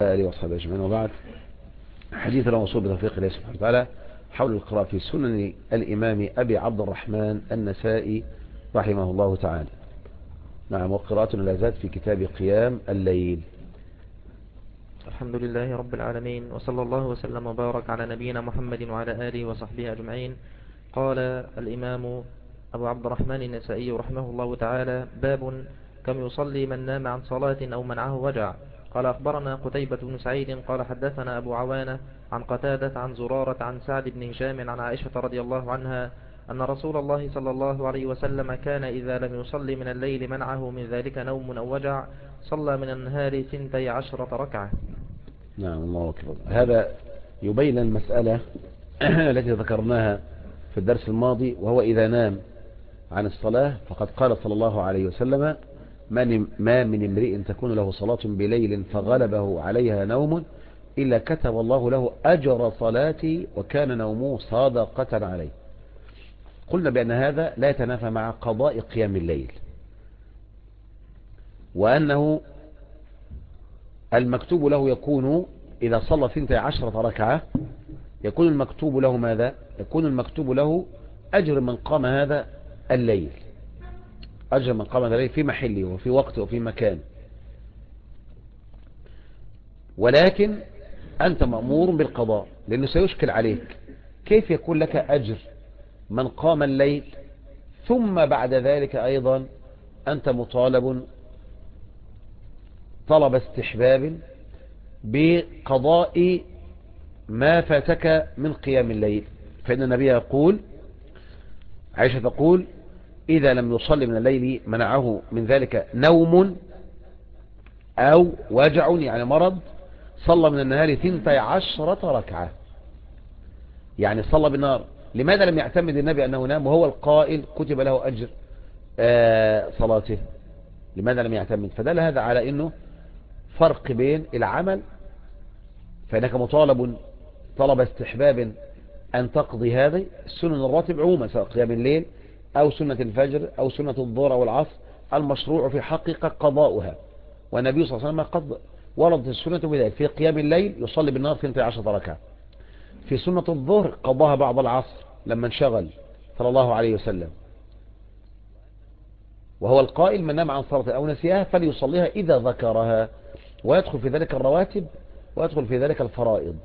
آله وصحبه أجمعين، وبعد. حديثنا موصول بتوفيق الله سبحانه وتعالى حول القراءة في سنن الإمام أبي عبد الرحمن النسائي رحمه الله تعالى. نعم، وقراءتنا لا زالت في كتاب قيام الليل. الحمد لله رب العالمين، وصلى الله وسلم وبارك على نبينا محمد وعلى آله وصحبه أجمعين. قال الإمام أبو عبد الرحمن النسائي رحمه الله تعالى: باب كم يصلي من نام عن صلاة أو منعه وجع. قال أخبرنا قتيبة بن سعيد قال حدثنا أبو عوانة عن قتادة عن زرارة عن سعد بن هشام عن عائشة رضي الله عنها أن رسول الله صلى الله عليه وسلم كان إذا لم يصلي من الليل منعه من ذلك نوم أو وجع صلى من النهار 12 ركعة. نعم، الله أكبر. هذا يبين المسألة التي ذكرناها في الدرس الماضي، وهو إذا نام عن الصلاة فقد قال صلى الله عليه وسلم: ما من امرئ تكون له صلاة بليل فغلبه عليها نوم إلا كتب الله له أجر صلاته وكان نومه صادقة عليه. قلنا بأن هذا لا يتنافى مع قضاء قيام الليل، وأنه المكتوب له يكون إذا صلى 12 ركعة يكون المكتوب له ماذا؟ يكون المكتوب له أجر من قام هذا الليل، أجر من قام هذا الليل في محله وفي وقته وفي مكانه. ولكن أنت مأمور بالقضاء، لأنه سيشكل عليك كيف يكون لك أجر من قام الليل ثم بعد ذلك أيضا أنت مطالب طلب استحباب بقضاء ما فاتك من قيام الليل. فإن النبي يقول، عائشة تقول: إذا لم يصلي من الليل منعه من ذلك نوم أو وجع، يعني مرض، صلى من النهار 12 ركعة، يعني صلى بالنهار. لماذا لم يعتمد النبي أنه نام وهو القائل كتب له أجر صلاته؟ لماذا لم يعتمد؟ فدل هذا على أنه فرق بين العمل، فإنك مطالب طلب استحباب أن تقضي هذه السنن الراتب عموما، سواء قيام الليل أو سنة الفجر أو سنة الظهر أو العصر، المشروع في حقيقة قضاؤها. والنبي صلى الله عليه وسلم قد وردت السنة بذلك: في قيام الليل يصلي بالنهار 12 ركعة، في سنة الظهر قضاها بعد العصر لما انشغل صلى الله عليه وسلم، وهو القائل: من نام عن صلاة أو نسيها فليصليها إذا ذكرها. ويدخل في ذلك الرواتب ويدخل في ذلك الفرائض.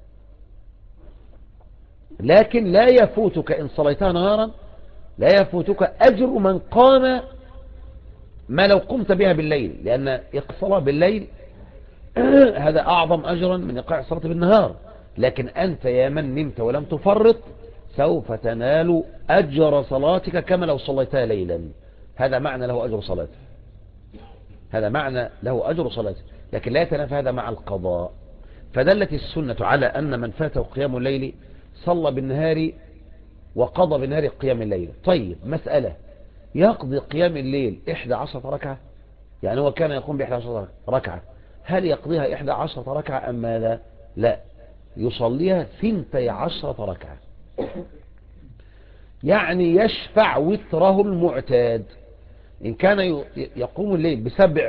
لكن لا يفوتك إن صليتها نهارا، لا يفوتك أجر من قام ما لو قمت بها بالليل، لأن الصلاة بالليل هذا أعظم أجرا من إيقاع الصلاة بالنهار. لكن أنت يا من نمت ولم تفرط سوف تنال أجر صلاتك كما لو صليتها ليلا. هذا معنى له أجر صلاته، هذا معنى له أجر صلاته، لكن لا يتنافى هذا مع القضاء. فدلت السنة على أن من فاته قيام الليل صلى بالنهار وقضى بالنهار قيام الليل. طيب، مسألة: يقضي قيام الليل 11 ركعة؟ يعني هو كان يقوم ب11 ركعة، هل يقضيها 11 ركعة أم ماذا؟ لا، يصليها 12 ركعة، يعني يشفع وتره المعتاد. إن كان يقوم الليل ب7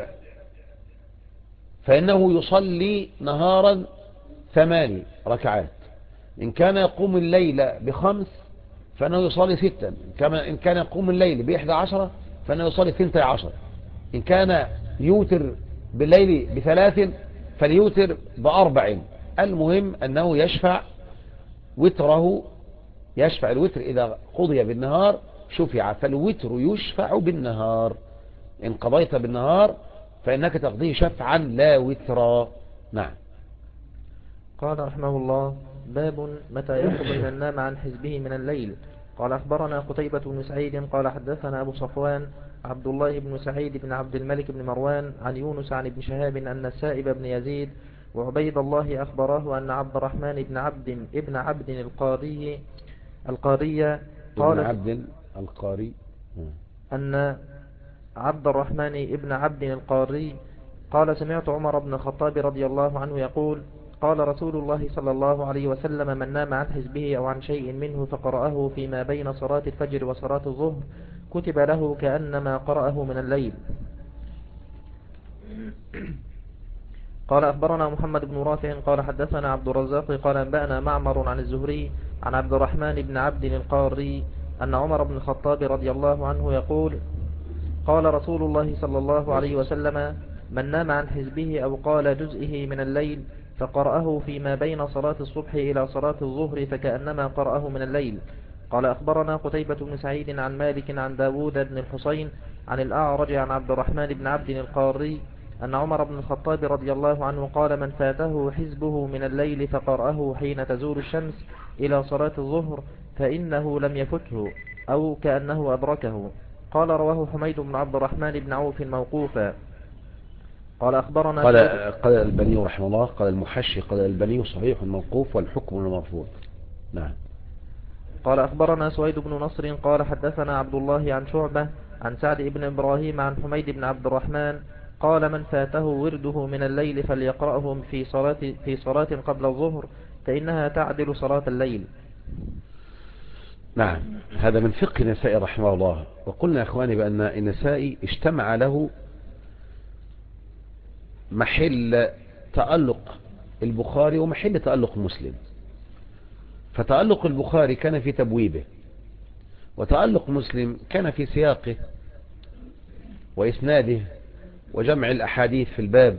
فإنه يصلي نهارا 8 ركعات. إن كان يقوم الليل ب5 فإنه يصلي 6. إن كان يقوم الليل ب11 فإنه يصلي 12. إن كان يوتر بالليل ب3 فليوتر ب4. المهم أنه يشفع وتره، يشفع الوتر إذا قضي بالنهار شفع، فالوتر يشفع بالنهار. إن قضيت بالنهار فإنك تقضيه شفعا لا وترا. نعم. قال رحمه الله: باب متى يخرج من نام عن حزبه من الليل. قال أخبرنا قتيبة بن سعيد قال حدثنا أبو صفوان عبد الله بن سعيد بن عبد الملك بن مروان عن يونس عن ابن شهاب أن السائب بن يزيد وعبيد الله أخبراه أن عبد الرحمن ابن عبد القارية ابن قال عبد القاري. أن عبد الرحمن ابن عبد القاري قال: سمعت عمر بن الخطاب رضي الله عنه يقول: قال رسول الله صلى الله عليه وسلم: من نام عن حزبه أو عن شيء منه فقرأه فيما بين صلاة الفجر وصلاة الظهر كتب له كأنما قرأه من الليل. قال أخبرنا محمد بن رافع قال حدثنا عبد الرزاق قال أنبأنا معمر عن الزهري عن عبد الرحمن بن عبد القاري أن عمر بن الخطاب رضي الله عنه يقول: قال رسول الله صلى الله عليه وسلم: من نام عن حزبه أو قال جزئه من الليل فقرأه فيما بين صلاة الصبح إلى صلاة الظهر فكأنما قرأه من الليل. قال أخبرنا قتيبة بن سعيد عن مالك عن داود بن الحسين عن الأعرج عن عبد الرحمن بن عبد القاري أن عمر بن الخطاب رضي الله عنه قال: من فاته حزبه من الليل فقرأه حين تزول الشمس إلى صلاة الظهر فإنه لم يفته أو كأنه أدركه. قال: رواه حميد بن عبد الرحمن بن عوف موقوفا. قال أخبرنا قال سويد. قال الألباني رحمه الله، قال المحشي قال الألباني صحيح موقوف والحكم المرفوض. نعم. قال أخبرنا سويد بن نصر قال حدثنا عبد الله عن شعبة عن سعد بن إبراهيم عن حميد بن عبد الرحمن قال: من فاته ورده من الليل فليقرأه في صلاة قبل الظهر فإنها تعدل صلاة الليل. نعم، هذا من فقه النسائي رحمه الله. وقلنا يا أخواني بأن النسائي اجتمع له محل تألق البخاري ومحل تألق مسلم. فتألق البخاري كان في تبويبه، وتألق مسلم كان في سياقه وإسناده وجمع الأحاديث في الباب.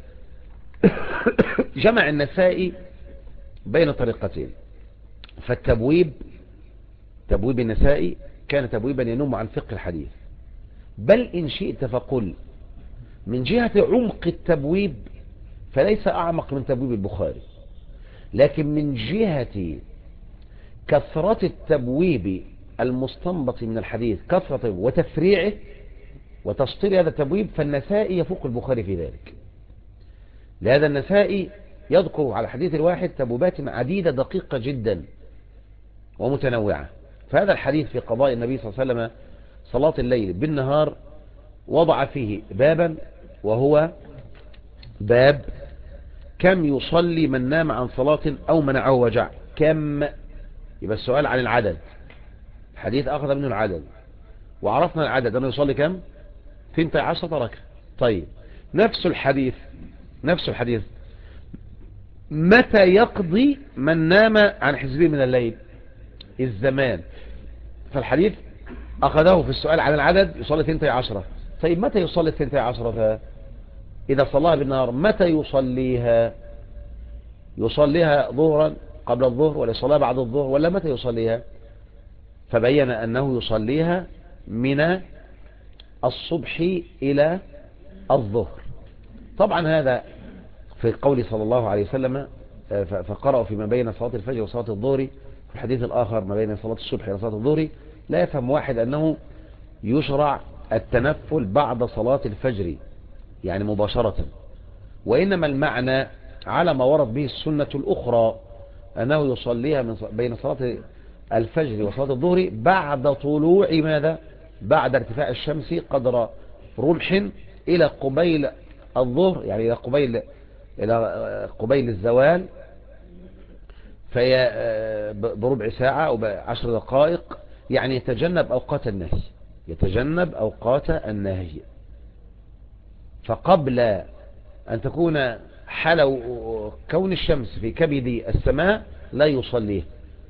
جمع النسائي بين طريقتين. فالتبويب، تبويب النسائي كان تبويبا ينم عن فقه الحديث، بل إن شئت فقل من جهة عمق التبويب فليس أعمق من تبويب البخاري، لكن من جهة كثرة التبويب المستنبط من الحديث، كثرة وتفريعه وتسطير هذا التبويب، فالنسائي يفوق البخاري في ذلك. لهذا النسائي يذكر على الحديث الواحد تبويبات عديدة دقيقة جدا ومتنوعة. فهذا الحديث في قضاء النبي صلى الله عليه وسلم صلاة الليل بالنهار وضع فيه بابا، وهو باب كم يصلي من نام عن صلاة أو منعه وجع. كم؟ يبقى السؤال عن العدد. الحديث أخذ منه العدد وعرفنا العدد أنه يصلي كم؟ 12 ركعة. طيب، نفس الحديث متى يقضي من نام عن حزبه من الليل؟ الزمان. فالحديث أخذه في السؤال عن العدد يصلي 12. طيب متى يصلي 12؟ إذا صلاها بالنهار متى يصليها؟ يصليها ظهرا قبل الظهر، ولا يصليها بعد الظهر، ولا متى يصليها؟ فبين أنه يصليها من الصبح إلى الظهر. طبعا هذا في قول صلى الله عليه وسلم فقرأوا فيما بين صلاة الفجر وصلاة الظهر، في الحديث الآخر ما بين صلاة الصبح إلى صلاة الظهر. لا يفهم واحد أنه يشرع التنفل بعد صلاة الفجر يعني مباشرة، وإنما المعنى على ما ورد به السنة الأخرى أنه يصليها بين صلاة الفجر وصلاة الظهر بعد طلوع ماذا؟ بعد ارتفاع الشمس قدر رمح إلى قبيل الظهر، يعني إلى قبيل الزوال، فهي بربع ساعة أو ب10 دقائق، يعني يتجنب أوقات النهي. فقبل أن تكون حلو كون الشمس في كبد السماء لا يصليه،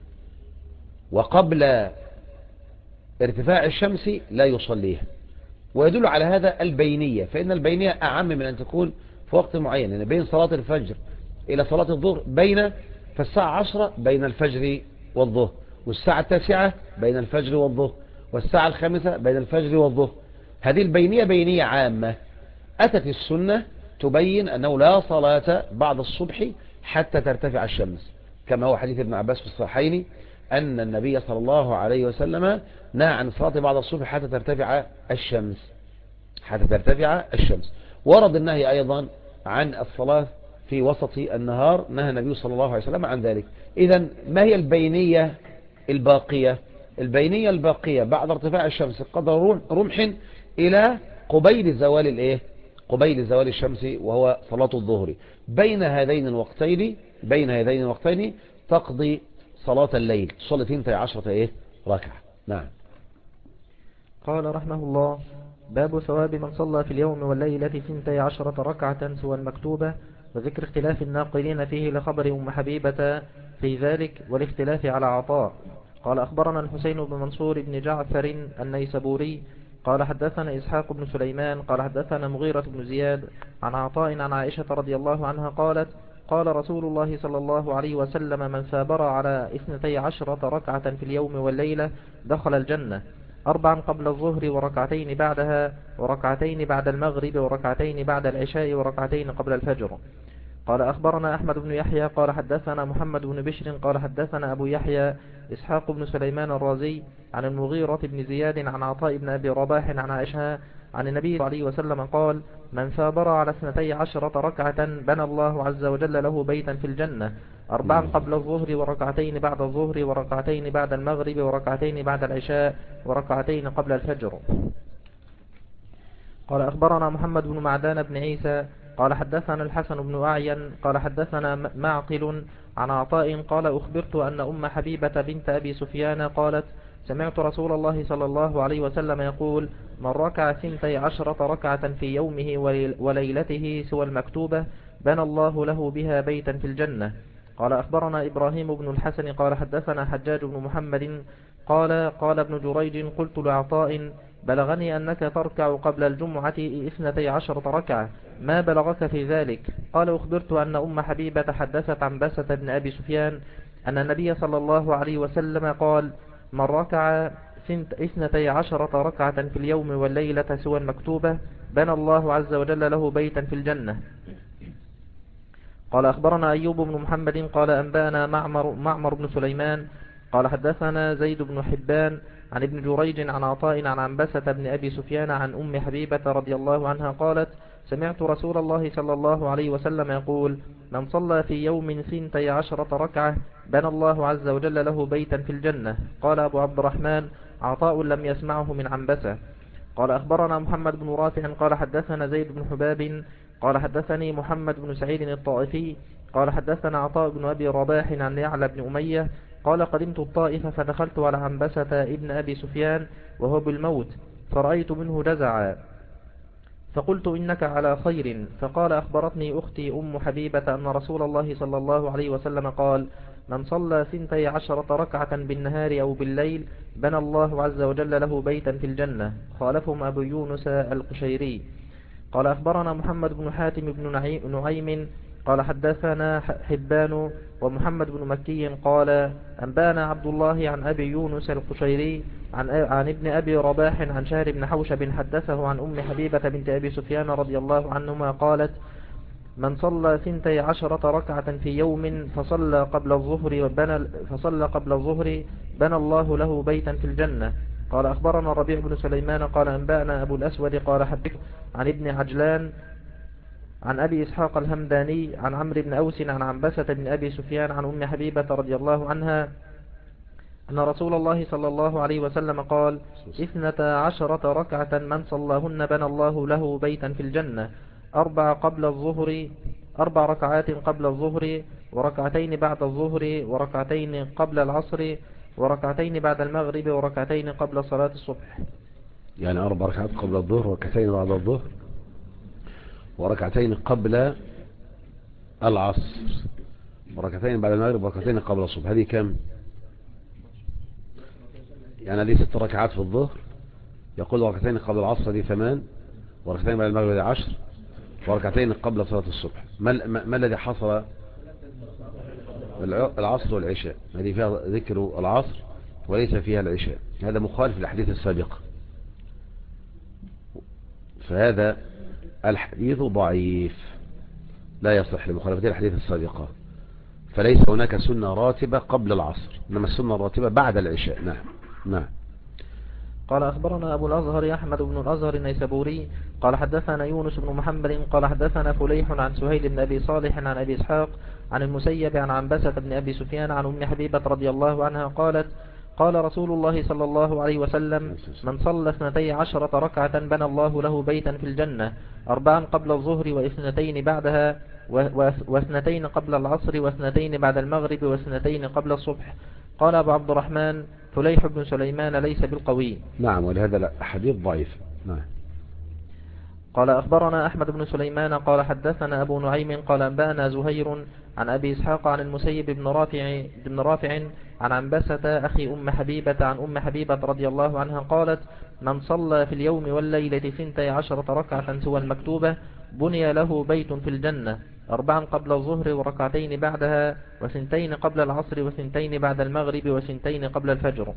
وقبل ارتفاع الشمس لا يصليه. ويدل على هذا البينية، فإن البينية أعم من أن تكون في وقت معين. يعني بين صلاة الفجر إلى صلاة الظهر فالساعة 10 بين الفجر والظهر، والساعة 9 بين الفجر والظهر، والساعة 5 بين الفجر والظهر. هذه البينية بينية عامة. أتت السنة تبين أنه لا صلاة بعد الصبح حتى ترتفع الشمس، كما هو حديث ابن عباس في الصحيحين أن النبي صلى الله عليه وسلم نهى عن الصلاة بعد الصبح حتى ترتفع الشمس. ورد النهي أيضا عن الصلاة في وسط النهار، نهى النبي صلى الله عليه وسلم عن ذلك. إذن ما هي البينية الباقية؟ البينية الباقية بعد ارتفاع الشمس قدر رمح إلى قبيل زوال الشمس، وهو صلاة الظهر. بين هذين الوقتين تقضي صلاة الليل، تصلي 12 ركعة. نعم. قال رحمه الله: باب ثواب من صلى في اليوم والليلة 12 ركعة سوى المكتوبة وذكر اختلاف الناقلين فيه لخبر أم حبيبة في ذلك والاختلاف على عطاء. قال أخبرنا الحسين بن منصور بن جعفر النيسابوري قال حدثنا إسحاق بن سليمان قال حدثنا مغيرة بن زياد عن عطاء عن عائشة رضي الله عنها قالت قال رسول الله صلى الله عليه وسلم من ثابر على 12 ركعة في اليوم والليلة دخل الجنة 4 قبل الظهر وركعتين بعدها وركعتين بعد المغرب وركعتين بعد العشاء وركعتين قبل الفجر. قال أخبرنا أحمد بن يحيى قال حدثنا محمد بن بشر قال حدثنا أبو يحيى إسحاق بن سليمان الرازي عن المغيرة بن زياد عن عطاء بن أبي رباح عن عائشة عن النبي صلى الله عليه وسلم قال من ثابر على 12 ركعة بنى الله عز وجل له بيتا في الجنة 4 قبل الظهر وركعتين بعد الظهر وركعتين بعد المغرب وركعتين بعد العشاء وركعتين قبل الفجر. قال أخبرنا محمد بن معدان بن عيسى قال حدثنا الحسن بن أعين قال حدثنا معقل عن عطاء قال أخبرت أن أم حبيبة بنت أبي سفيان قالت سمعت رسول الله صلى الله عليه وسلم يقول من ركع 12 ركعة في يومه وليلته سوى المكتوبة بنى الله له بها بيتا في الجنة. قال أخبرنا إبراهيم بن الحسن قال حدثنا حجاج بن محمد قال ابن جريج قلت لعطاء بلغني أنك تركع قبل الجمعة 12 ركعة ما بلغك في ذلك؟ قال أخبرت أن أم حبيبة حدثت عن بسة بن أبي سفيان أن النبي صلى الله عليه وسلم قال من ركع 12 ركعة في اليوم والليلة سوى المكتوبة بنى الله عز وجل له بيتا في الجنة. قال أخبرنا أيوب بن محمد قال أنبانا معمر بن سليمان قال حدثنا زيد بن حبان عن ابن جريج عن عطاء عن عنبسة بن أبي سفيان عن أم حبيبة رضي الله عنها قالت سمعت رسول الله صلى الله عليه وسلم يقول من صلى في يوم 12 ركعة بنى الله عز وجل له بيتا في الجنة. قال أبو عبد الرحمن عطاء لم يسمعه من عنبسة. قال أخبرنا محمد بن رافع قال حدثنا زيد بن حباب قال حدثني محمد بن سعيد الطائفي قال حدثنا عطاء بن أبي رباح عن يعلى بن أمية قال قدمت الطائف فدخلت على عنبسة ابن أبي سفيان وهو بالموت فرأيت منه جزعا فقلت إنك على خير. فقال أخبرتني أختي أم حبيبة أن رسول الله صلى الله عليه وسلم قال من صلى 12 ركعة بالنهار أو بالليل بنى الله عز وجل له بيتا في الجنة. خالفهم أبو يونس القشيري. قال أخبرنا محمد بن حاتم بن نعيم قال حدثنا حبان ومحمد بن مكي قال أنبانا عبد الله عن أبي يونس القشيري عن ابن أبي رباح عن شهر بن حوشب حدثه عن أم حبيبة بنت أبي سفيان رضي الله عنهما قالت من صلى 12 ركعة في يوم فصلى قبل الظهر بنى الله له بيتا في الجنة. قال أخبرنا الربيع بن سليمان قال أنبأنا أبو الأسود قال حدث عن ابن عجلان عن أبي إسحاق الهمداني عن عمرو بن أوس عن عنبسة بن أبي سفيان عن أم حبيبة رضي الله عنها أن رسول الله صلى الله عليه وسلم قال 12 ركعة من صلاهن بنى الله له بيتا في الجنة 4 ركعات قبل الظهر وركعتين بعد الظهر وركعتين قبل العصر وركعتين بعد المغرب وركعتين قبل صلاة الصبح. يعني 4 ركعات قبل الظهر وركعتين بعد الظهر وركعتين قبل العصر وركعتين بعد المغرب وركعتين قبل الصبح. هذه كم؟ يعني هذه 6 ركعات في الظهر. يقول ركعتين قبل العصر دي 8 وركعتين بعد المغرب دي 10 وركعتين قبل صلاة الصبح. ما الذي حصل؟ العصر والعشاء. هذه فيها ذكر العصر وليس فيها العشاء. هذا مخالف للحديث السابق. فهذا الحديث ضعيف لا يصح لمخالفة الحديث السابقة. فليس هناك سنة راتبة قبل العصر إنما السنة الراتبة بعد العشاء. نعم. قال أخبرنا أبو الأزهر أحمد بن الأزهر النيسابوري قال حدثنا يونس بن محمد قال حدثنا فليح عن سهيل بن أبي صالح عن أبي إسحاق عن المسيب عن عنبسة بن أبي سفيان عن أم حبيبة رضي الله عنها قالت قال رسول الله صلى الله عليه وسلم من صلى 12 ركعة بنى الله له بيتا في الجنة 4 قبل الظهر و2 بعدها و2 قبل العصر و2 بعد المغرب و2 قبل الصبح. قال أبو عبد الرحمن فليح بن سليمان ليس بالقوي. نعم ولهذا لا حديث ضعيف. نعم. قال أخبرنا أحمد بن سليمان قال حدثنا أبو نعيم قال أنبأنا زهير عن أبي إسحاق عن المسيب بن رافع عن عنبسة أخي أم حبيبة عن أم حبيبة رضي الله عنها قالت: من صلى في اليوم والليلة 12 ركعة سوى المكتوبة بني له بيت في الجنة، 4 قبل الظهر وركعتين بعدها، وثنتين قبل العصر وثنتين بعد المغرب وثنتين قبل الفجر.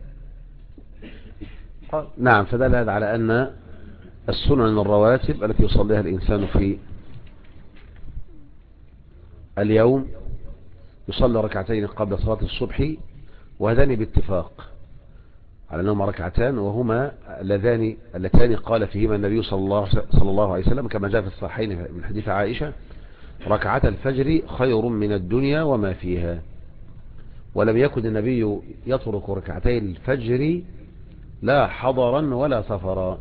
نعم، فدل هذا على أن السنن الرواتب التي يصليها الإنسان في اليوم يصلي ركعتين قبل صلاة الصبح، وهذان باتفاق على أنهما ركعتان، وهما اللتان قال فيهما النبي صلى الله عليه وسلم كما جاء في الصحيحين من حديث عائشة: ركعة الفجر خير من الدنيا وما فيها. ولم يكن النبي يترك ركعتي الفجر لا حضرا ولا سفرا.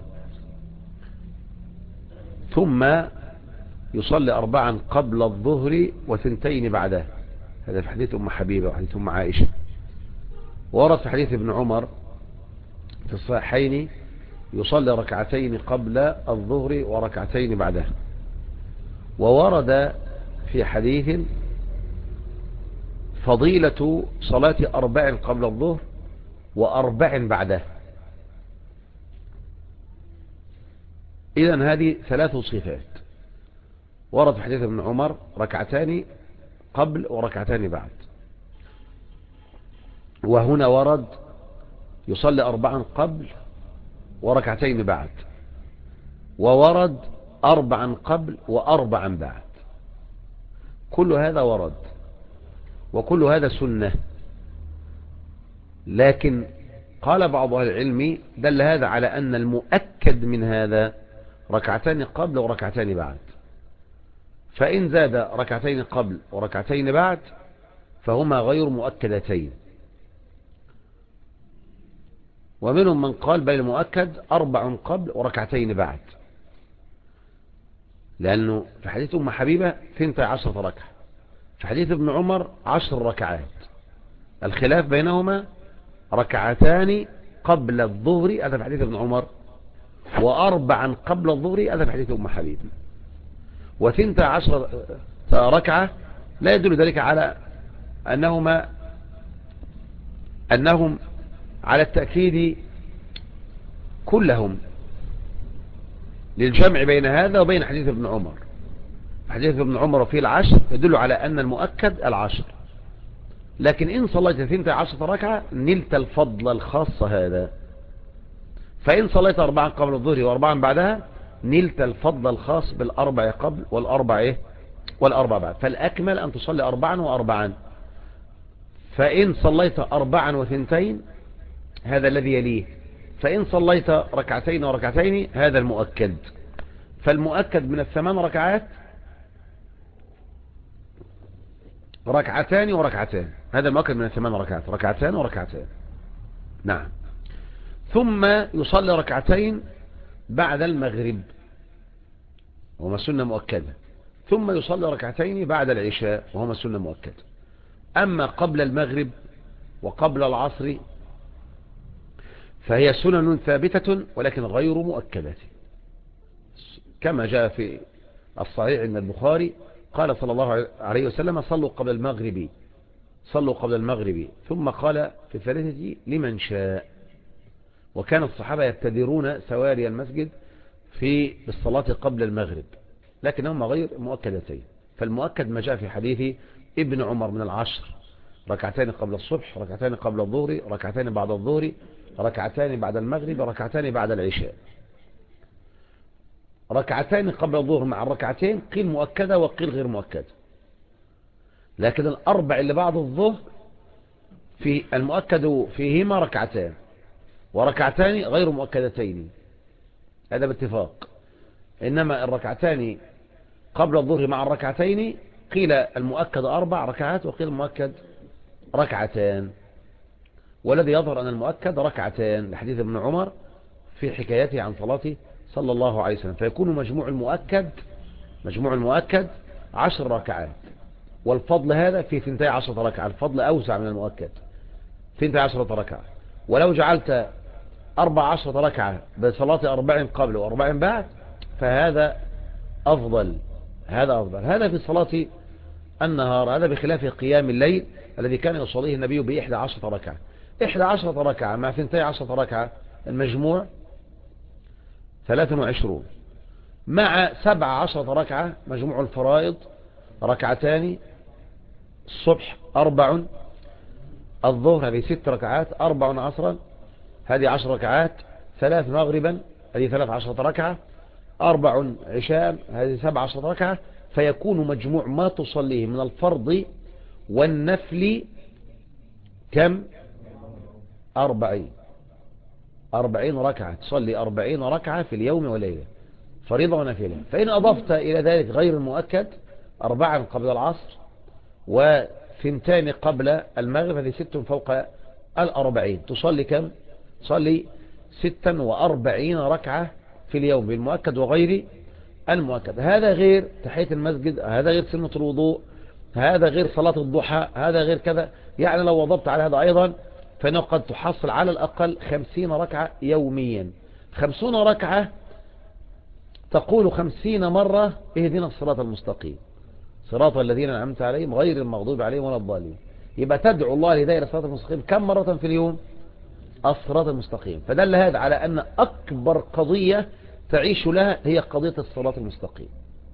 ثم يصلي 4 قبل الظهر وثنتين بعده، هذا في حديث أم حبيبة وحديث أم عائشة. ورد في حديث ابن عمر في الصحيحين يصلي ركعتين قبل الظهر وركعتين بعده. وورد في حديث فضيلة صلاة 4 قبل الظهر و4 بعده. إذن هذه 3 صفات. ورد في حديث ابن عمر ركعتان قبل وركعتان بعد، وهنا ورد يصلي 4 قبل وركعتين بعد، وورد 4 قبل و4 بعد. كل هذا ورد، وكل هذا سنة. لكن قال بعض أهل العلم دل هذا على أن المؤكد من هذا ركعتان قبل وركعتان بعد، فإن زاد ركعتين قبل وركعتين بعد فهما غير مؤكدتين. ومنهم من قال بل المؤكد 4 قبل وركعتين بعد، لأنه في حديث أم حبيبة 12 ركعة، في حديث ابن عمر 10 ركعات. الخلاف بينهما ركعتان قبل الظهر، هذا في حديث ابن عمر، و4 قبل الظهر، هذا في حديث أم حبيبة. و12 ركعة لا يدل ذلك على أنهم على التأكيد كلهم، للجمع بين هذا وبين حديث ابن عمر. حديث ابن عمر فيه 10 يدل على أن المؤكد 10. لكن إن صليت 12 ركعة نلت الفضل الخاص هذا، فإن صليت 4 قبل الظهر و4 بعدها نلت الفضل الخاص بالأربع قبل والأربع بعد. فالأكمل أن تصلي 4 و4. فإن صليت 4 و2 هذا الذي يليه، فإن صليت ركعتين وركعتين هذا المؤكد. فالمؤكد من 8 ركعات ركعتان وركعتان، هذا المؤكد من 8 ركعات، ركعتان وركعتان. نعم. ثم يصلي ركعتين بعد المغرب وهما سنة مؤكدة، ثم يصلي ركعتين بعد العشاء وهما سنة مؤكدة. أما قبل المغرب وقبل العصر فهي سنن ثابتة ولكن غير مؤكدة، كما جاء في الصحيح عند البخاري قال صلى الله عليه وسلم: صلوا قبل المغرب، ثم قال في الثالثة: لمن شاء. وكان الصحابة يبتدرون سواري المسجد في الصلاة قبل المغرب، لكنهما غير مؤكدتين. فالمؤكد ما جاء في حديث ابن عمر من 10: ركعتين قبل الصبح، ركعتين قبل الظهر، ركعتين بعد الظهر، ركعتان بعد المغرب، ركعتان بعد العشاء. ركعتين قبل الظهر مع الركعتين قيل مؤكدة وقيل غير مؤكدة، لكن الأربع اللي بعد الظهر في المؤكد فيهما ركعتان وركعتان غير مؤكدتين، هذا باتفاق. إنما الركعتان قبل الظهر مع الركعتين قيل المؤكد 4 ركعات وقيل المؤكد ركعتان، والذي يظهر أن المؤكد ركعتان لحديث ابن عمر في حكايته عن صلاته صلى الله عليه وسلم. فيكون مجموع المؤكد 10 ركعات، والفضل هذا في 12 ركعة، الفضل أوسع من المؤكد 12 ركعة. ولو جعلت 14 ركعة بصلاة 4 قبل و4 بعد فهذا أفضل. هذا أفضل. هذا في صلاة النهار، هذا بخلاف قيام الليل الذي كان يصليه النبي بإحدى 10 ركعة. 11 ركعة مع 12 ركعة، المجموع 23، مع 17 ركعة مجموع الفرائض ركعتان، الصبح 4، الظهر هذه 6 ركعات، 4 عصرا هذه 10 ركعات، 3 مغربا هذه 13 ركعة، 4 عشاء هذه 17 ركعة، فيكون مجموع ما تصليه من الفرض والنفل كم؟ 40 ركعة. تصلي 40 ركعة في اليوم وليلة، فريضة ونافلة. فإن أضفت إلى ذلك غير المؤكد 4 قبل العصر وثنتان قبل المغرب، هذه 6 فوق 40، تصلي كم؟ تصلي 46 ركعة في اليوم بالمؤكد وغير المؤكد. هذا غير تحية المسجد، هذا غير سنة الوضوء، هذا غير صلاة الضحى، هذا غير كذا. يعني لو وضبت على هذا أيضا فإنه قد تحصل على الأقل 50 ركعة يوميا. 50 ركعة تقول 50 مرة اهدنا الصراط المستقيم صراط الذين أنعمت عليهم غير المغضوب عليهم ولا الضالين. يبقى تدعو الله لدائرة الصراط المستقيم كم مرة في اليوم؟ الصراط المستقيم. فدل هذا على أن أكبر قضية تعيش لها هي قضية الصراط المستقيم.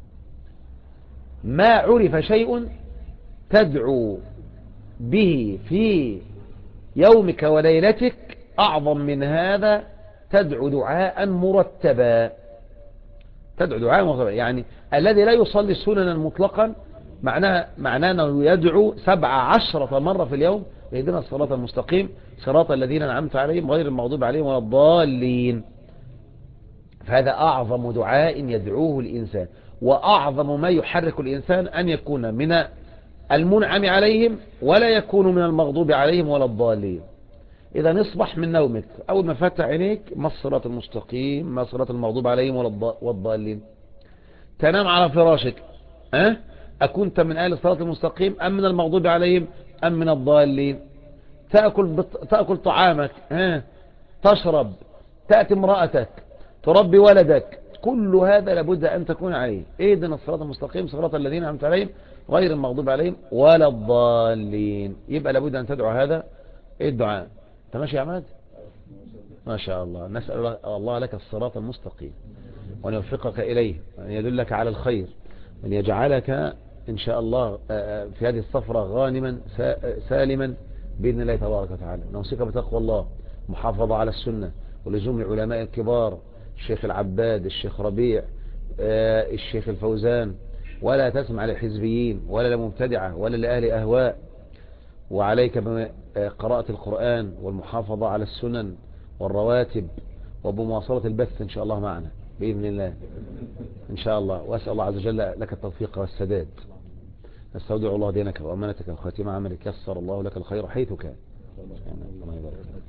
ما عرف شيء تدعو به في يومك وليلتك أعظم من هذا، تدعو دعاء مرتبا. تدعو دعاء مرتبا، يعني الذي لا يصلي سننا مطلقا معناه أنه يدعو 17 مرة في اليوم اهدنا الصراط المستقيم صراط الذين أنعمت عليهم غير المغضوب عليهم ولا الضالين. فهذا أعظم دعاء يدعوه الإنسان، وأعظم ما يحرك الإنسان أن يكون من المنعم عليهم ولا يكون من المغضوب عليهم ولا الضالين. إذا نصبح من نومك أول ما فتح عينيك ما الصراط المستقيم، ما الصراط المغضوب عليهم ولا الضالين. تنام على فراشك أكنت من أهل الصراط المستقيم أم من المغضوب عليهم أم من الضالين. تأكل طعامك، تشرب، تأتي امرأتك، تربي ولدك، كل هذا لابد أن تكون عليه اهدنا الصراط المستقيم صراط الذين أنعمت عليهم غير المغضوب عليهم ولا الضالين. يبقى لابد أن تدعو هذا الدعاء. انت ماشي يا عماد؟ ما شاء الله. نسأل الله لك الصراط المستقيم وأن يوفقك إليه وأن يدلك على الخير وأن يجعلك إن شاء الله في هذه السفرة غانما سالما بإذن الله تبارك وتعالى. نوصيك بتقوى الله، محافظة على السنة ولزوم العلماء الكبار، الشيخ العباد، الشيخ ربيع، الشيخ الفوزان، ولا تسمع للحزبيين ولا لمبتدعة ولا لأهل أهواء. وعليك بقراءة القرآن والمحافظة على السنن والرواتب وبمواصلة البث إن شاء الله معنا بإذن الله إن شاء الله. وأسأل الله عز وجل لك التوفيق والسداد. نستودع الله دينك وأمانتك وخاتم عملك، يسر الله لك الخير حيث كان. الله يبارك فيك.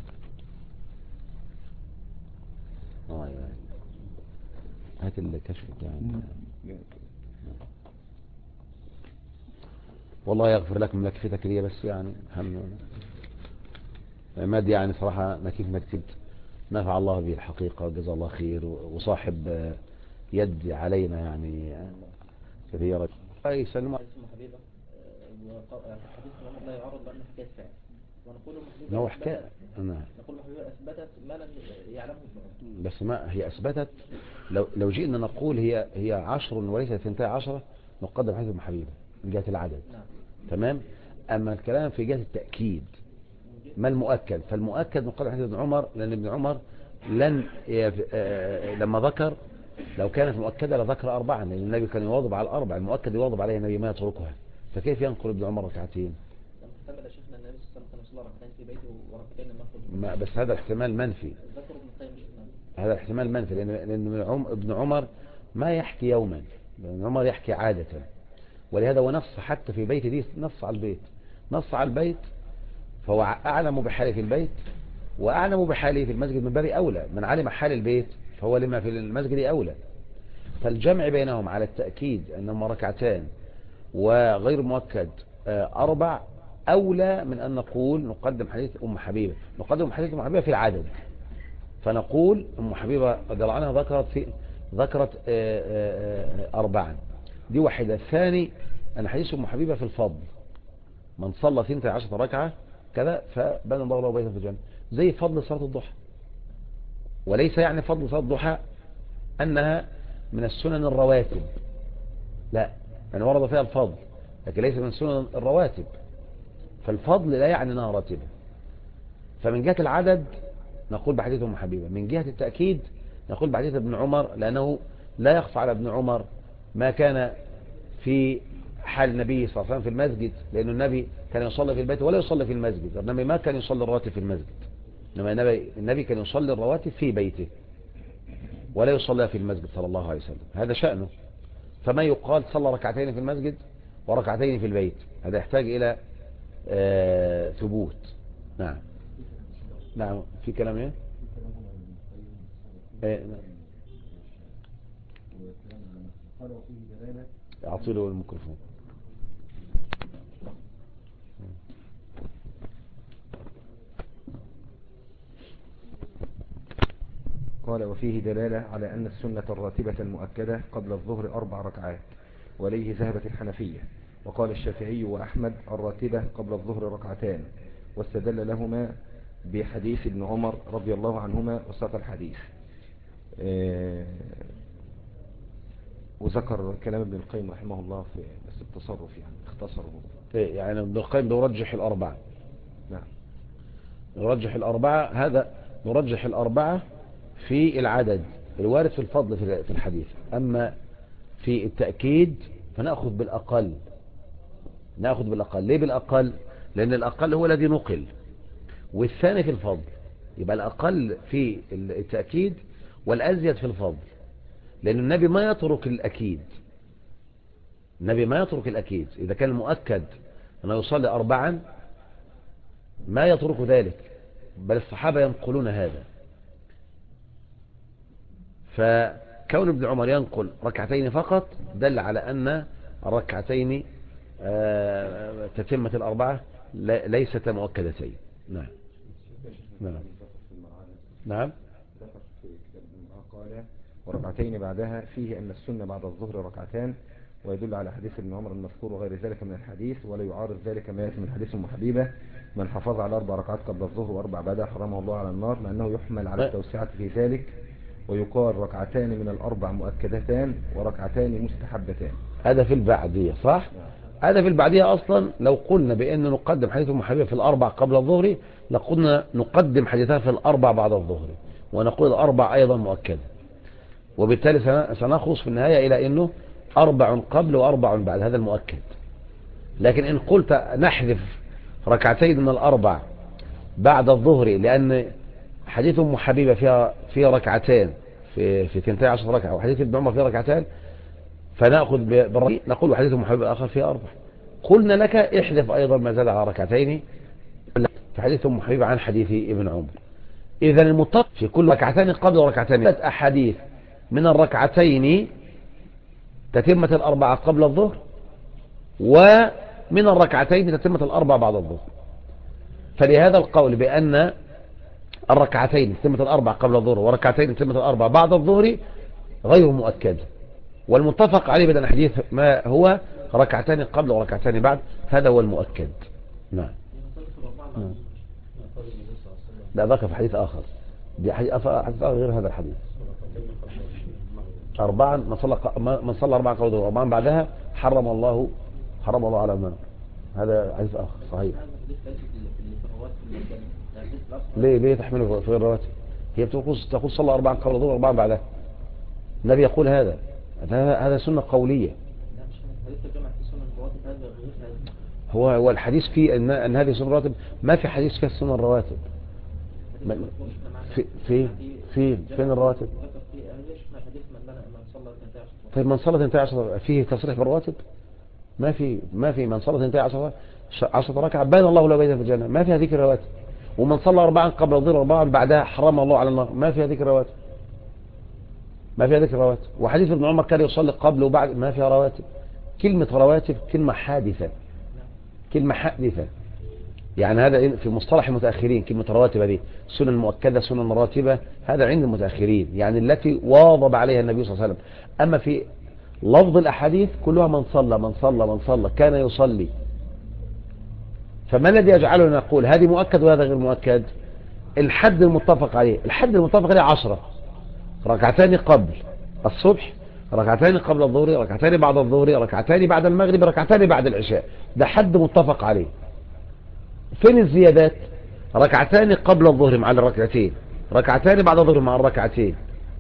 الله يبارك. هات الكشف بتاعك. والله يغفر لك من مكفتك لي، بس يعني عماد يعني صراحة مكيف مكتب نفع الله به الحقيقة وجزا الله خير، وصاحب يد علينا يعني كثيرة. أي سلمى حبيبة وحديث لا يعرض بأنه حكاية فعل، ونقول هو حكاية. نقول حبيبة أثبتت ما لم يعلمه ابن عمر. بس ما هي أثبتت، لو جئنا نقول هي 10 وليس 12 نقدم حديث ابن حبيبة من جهة العدد. نعم. تمام. أما الكلام في جهة التأكيد ما المؤكد، فالمؤكد نقدم حديث ابن عمر، لأن ابن عمر لما ذكر لو كانت مؤكدة لذكر 4، لأن النبي كان يواظب على 4، المؤكد يواظب عليها النبي ما يتركها، فكيف ينقل ابن عمر ركعتين؟ ثبت شيخنا النبي صلى الله عليه وسلم صلى ركعتين في بيته وركعتين لما خرج. بس هذا احتمال منفي، ذكر ابن القيم شيخنا. هذا احتمال منفي، لأن ابن عمر ما يحكي يوما، ابن عمر يحكي عادة، ولهذا ونص حتى في بيت دي، نص على البيت، فهو أعلم بحاله في البيت وأعلم بحاله في المسجد من باب أولى. من علم حال البيت فهو لما في المسجد أولى. فالجمع بينهم على التأكيد أنهما ركعتان وغير مؤكد 4 أولى من أن نقول نقدم حديث أم حبيبة. نقدم حديث أم حبيبة في العدد، فنقول أم حبيبة رضي الله عنها ذكرت ذكرت 4. دي واحدة. الثاني أن حديث أم حبيبة في الفضل، من صلى 12 ركعة كذا فبنى الله له بيتا في الجنة، زي فضل صلاة الضحى. وليس يعني فضل صلاة الضحى أنها من السنن الرواتب، لا، يعني ورد فيها الفضل لكن ليس من سنن الرواتب. فالفضل لا يعني أنها راتبة. فمن جهة العدد نقول بحديث أم حبيبة، من جهة التأكيد نقول بحديث ابن عمر، لأنه لا يخفى على ابن عمر ما كان في حال النبي صلى الله عليه وسلم في المسجد، لأن النبي كان يصلي في البيت ولا يصلي في المسجد. النبي ما كان يصلي الرواتب في المسجد، إنما النبي كان يصلي الرواتب في بيته ولا يصلي في المسجد صلى الله عليه وسلم، هذا شأنه. فما يقال صلى ركعتين في المسجد وركعتين في البيت، هذا يحتاج إلى ثبوت. نعم. نعم، في كلام ايه؟ نعم. اعطيله الميكروفون. قال: وفيه دلالة على أن السنة الراتبة المؤكدة قبل الظهر 4 ركعات، وليه ذهبت الحنفية. وقال الشافعي وأحمد: الراتبة قبل الظهر 2 ركعات، واستدل لهما بحديث ابن عمر رضي الله عنهما وساق الحديث. وذكر كلام ابن القيم رحمه الله في بس التصرف، يعني اختصره. يعني ابن القيم بيرجح الأربعة. نعم، يرجح الأربعة. هذا يرجح الأربعة في العدد الوارد في الفضل في الحديث. أما في التأكيد فنأخذ بالأقل. نأخذ بالأقل. ليه بالأقل؟ لأن الأقل هو الذي نقل، والثاني في الفضل. يبقى الأقل في التأكيد والأزيد في الفضل، لأن النبي ما يترك الأكيد. النبي ما يترك الأكيد. إذا كان المؤكد أنه يصلي 4 ما يترك ذلك، بل الصحابة ينقلون هذا. فكون ابن عمر ينقل ركعتين فقط دل على أن الركعتين تتمة 4 ليست مؤكدتين. نعم. نعم. نعم. قال: وركعتين بعدها، فيه أن السنة بعد الظهر 2 ركعات، ويدل على حديث ابن عمر المذكور وغير ذلك من الحديث، ولا يعارض ذلك ما يأتي من حديث أم حبيبة: من حافظ على 4 ركعات قبل الظهر و4 بعدها حرمه الله على النار، لأنه يحمل على التوسعة في ذلك. ويقال: 2 ركعتان من 4 مؤكدتان وركعتان مستحبتان. هذا في البعدية، صح؟ هذا في البعدية. أصلا لو قلنا بأن نقدم حديث أم حبيبة في 4 قبل الظهر لقلنا نقدم حديثها في 4 بعد الظهر، ونقول 4 أيضا مؤكدة، وبالتالي سنخلص في النهاية إلى أنه 4 قبل و4 بعد، هذا المؤكد. لكن إن قلت نحذف 2 ركعتين من 4 بعد الظهر، لأن حديث أم حبيبة فيها ركعتين في 12 ركعة، وحديث ابن عمر فيه ركعتان، فنأخذ بالرأي نقول حديث أم حبيبة الآخر فيه 4. قلنا لك احذف أيضا ما زاد على 2 ركعتين في حديث أم حبيبة عن حديث ابن عمر. إذا المتفق في كل 2 ركعتين قبل وركعتين، أحاديث من 2 ركعتين تتمة 4 قبل الظهر، ومن 2 ركعتين تتمة 4 بعد الظهر. فلهذا القول بأن 2 ركعتين تتمة 4 قبل الظهر وركعتين تتمة 4 بعد الظهر غير مؤكد، والمتفق عليه بدل الحديث ما هو 2 ركعتين قبل وركعتين بعد، هذا هو المؤكد. نعم. لا، ذاك في حديث آخر. دي حديث آخر غير هذا الحديث. 4 من صلى 4 قبل الظهر و4 بعدها حرم الله على النار، هذا حديث آخر صحيح. ليه تحمله في الرواتب؟ هي تقول صلى 4 قبل الظهر و4 بعدها. النبي يقول هذا سنة قولية. هو الحديث فيه أن هذه سنة الرواتب، ما في حديث فيها السنة الرواتب. فين الرواتب؟ طيب من صلى 12 فيه تصريح بالرواتب؟ ما في من صلى 12 ركعة بان الله له بيتا في الجنة، ما فيها ذكر الرواتب. ومن صلى 4 قبل الظهر و4 بعدها حرم الله على النار، ما فيها ذكر الرواتب. وحديث ابن عمر كان يصلي قبل وبعد، ما فيها رواتب. كلمة رواتب كلمة حادثة. يعني هذا في مصطلح المتأخرين كلمة رواتب دي سنن مؤكدة سنن راتبة، هذا عند المتأخرين يعني التي واظب عليها النبي صلى الله عليه وسلم. أما في لفظ الأحاديث كلها من صلى من صلى من صلى كان يصلي. فما الذي يجعلنا نقول هذه مؤكد وهذا غير مؤكد؟ الحد المتفق عليه، الحد المتفق عليه 10 ركعتان قبل الصبح، ركعتان قبل الظهر، ركعتان بعد الظهر، ركعتان بعد المغرب، ركعتان بعد العشاء، ده حد متفق عليه. فين الزيادات؟ ركعتان قبل الظهر مع الركعتين، ركعتان بعد الظهر مع الركعتين،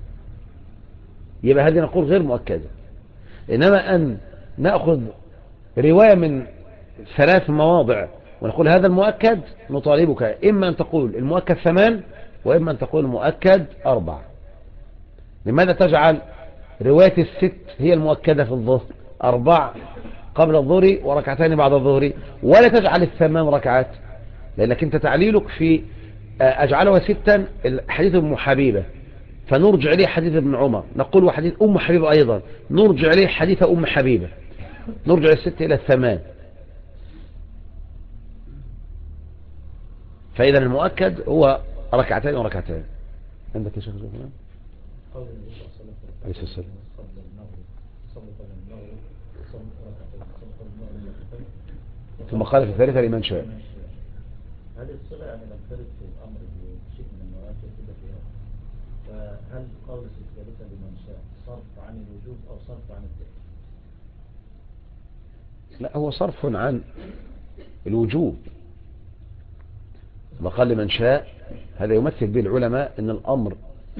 يبقى هذه نقول غير مؤكدة. إنما أن نأخذ رواية من 3 مواضع ونقول هذا المؤكد، نطالبك إما أن تقول المؤكد 8 وإما أن تقول المؤكد 4. لماذا تجعل رواية 6 هي المؤكدة في الظهر 4 قبل الظهر وركعتان بعد الظهر، ولا تجعل 8 ركعات؟ لأنك أنت تعليلك في أجعلها 6 حديث أم حبيبة، فنرجع إليه حديث ابن عمر، نقول وحديث أم حبيبة أيضا نرجع إليه حديث أم حبيبة، نرجع 6 إلى 8. فإذا المؤكد هو ركعتين وركعتين. عندك يا شيخ زمان؟ عليه السلام. ثم قال في الثالثة لمن شاء. هذه الصلة يعني لم ترد في الأمر بشيء من النوافل كده فيها، فهل قول الثالثة لمن شاء صرف عن الوجوب أو صرف عن التأكيد؟ لا، هو صرف عن الوجوب. وقال لمن شاء هذا يمثل به العلماء ان الامر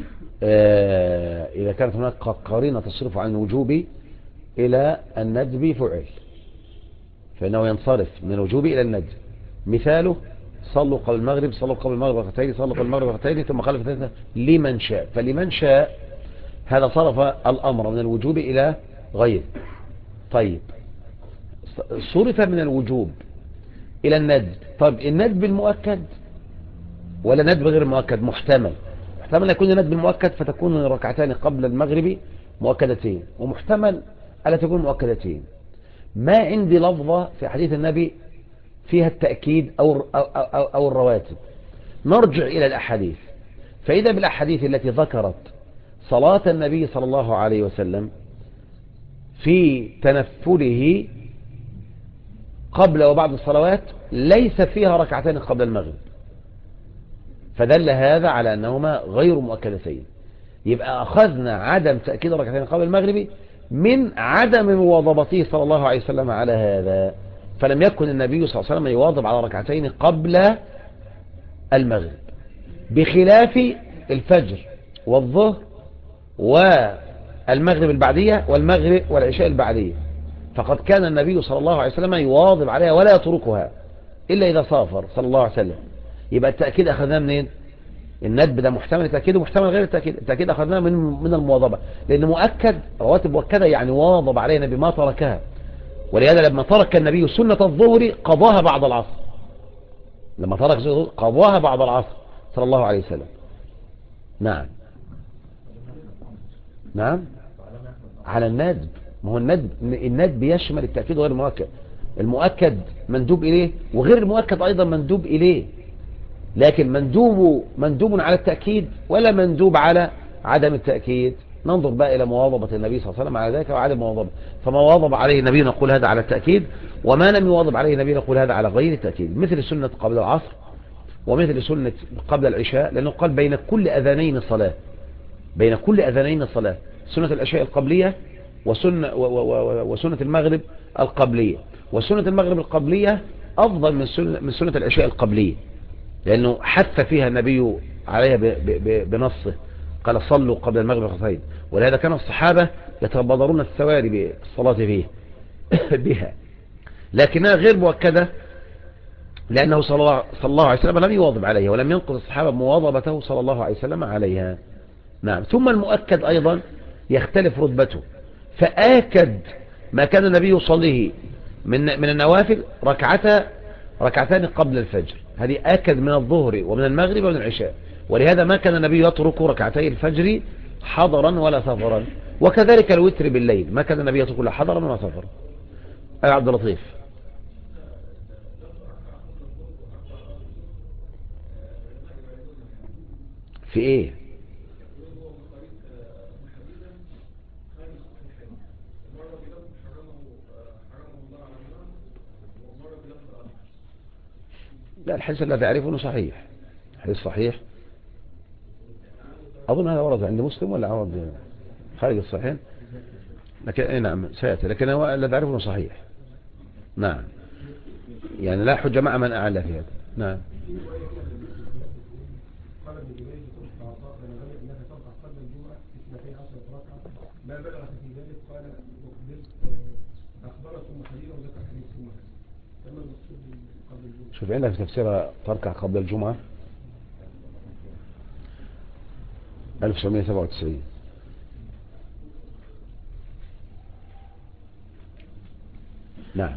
اذا كانت هناك قرينة تصرف عن الوجوب الى الندب فعل، فانه ينصرف من الوجوب الى الندب. مثاله صلوا قبل المغرب، صلوا قبل المغرب ركعتين، صلوا قبل المغرب ركعتين، ثم قال في الثالثة لمن شاء. فلمن شاء هذا صرف الامر من الوجوب الى غيره. طيب صرف من الوجوب الى الندب، طب الندب المؤكد ولا ندب غير مؤكد؟ محتمل يكون ندب المؤكد فتكون الركعتان قبل المغرب مؤكدتين، ومحتمل ألا تكون مؤكدتين. ما عندي لفظة في حديث النبي فيها التأكيد أو الرواتب، نرجع إلى الأحاديث، فإذا بالأحاديث التي ذكرت صلاة النبي صلى الله عليه وسلم في تنفله قبل وبعد الصلوات ليس فيها ركعتين قبل المغرب، فدل هذا على أنهما غير مؤكدتين. يبقى أخذنا عدم تأكيد ركعتين قبل المغرب من عدم مواظبته صلى الله عليه وسلم على هذا، فلم يكن النبي صلى الله عليه وسلم يواظب على ركعتين قبل المغرب، بخلاف الفجر والظهر والمغرب البعدية والمغرب والعشاء البعدية، فقد كان النبي صلى الله عليه وسلم يواظب عليها ولا يتركها إلا إذا سافر صلى الله عليه وسلم. يبقى التأكيد أخذناه منين؟ الندب ده محتمل التأكيد ومحتمل غير التأكيد. التأكيد أخذناه من المواظبة، لأن مؤكد رواتب مؤكدة يعني واظب علينا بما تركها. ولهذا لما ترك النبي سنة الظهر قضاها بعد العصر، لما ترك سنة الظهر قضاها بعد العصر صلى الله عليه وسلم. نعم نعم على الندب. ما هو الندب يشمل التأكيد غير المؤكد. المؤكد مندوب إليه وغير المؤكد أيضا مندوب إليه، لكن مندوب على التأكيد ولا مندوب على عدم التأكيد. ننظر بقى إلى مواظبة النبي صلى الله عليه وسلم على ذلك وعدم مواظبة. فما واظب عليه النبي نقول هذا على التأكيد، وما لم يواظب عليه النبي نقول هذا على غير التأكيد، مثل السنة قبل العصر ومثل السنة قبل العشاء، لأنه قال بين كل أذانين صلاة، بين كل أذانين صلاة، سنة العشاء القبلية وسنة المغرب القبلية. وسنة المغرب القبلية أفضل من سنة العشاء القبلية، لأنه حث فيها النبي عليها بنصه، قال صلوا قبل المغرب ركعتين، ولهذا كان الصحابة يتبادرون السواري بالصلاة بها، لكنها غير مؤكدة لأنه صلى الله عليه وسلم لم يواظب عليها، ولم ينقض الصحابة مواظبته صلى الله عليه وسلم عليها. نعم. ثم المؤكد أيضا يختلف رتبته، فآكد ما كان النبي يصليه من النوافل ركعتان قبل الفجر، هذه آكد من الظهر ومن المغرب ومن العشاء. ولهذا ما كان النبي يترك ركعتي الفجر حضرا ولا سفرا، وكذلك الوتر بالليل ما كان النبي يترك لا حضرا ولا سفرا. يا عبد اللطيف. في ايه؟ لا، الحديث الذي أعرفه أنه صحيح، حديث صحيح. أظن هذا ورد عند مسلم ولا ورد خارج الصحيح، لكن اي نعم سيأتي، لكن هو الذي أعرفه أنه صحيح. نعم، يعني لا حجة مع من أعلى في هذا. نعم. ما بلغ في ذلك قال أخبرت أخبرت أم حبيبة وذكر حديث أم حبيبة. تمام المقصود قبل الجمعة. شوف عندك في تفسير تركع قبل الجمعة 1997. نعم.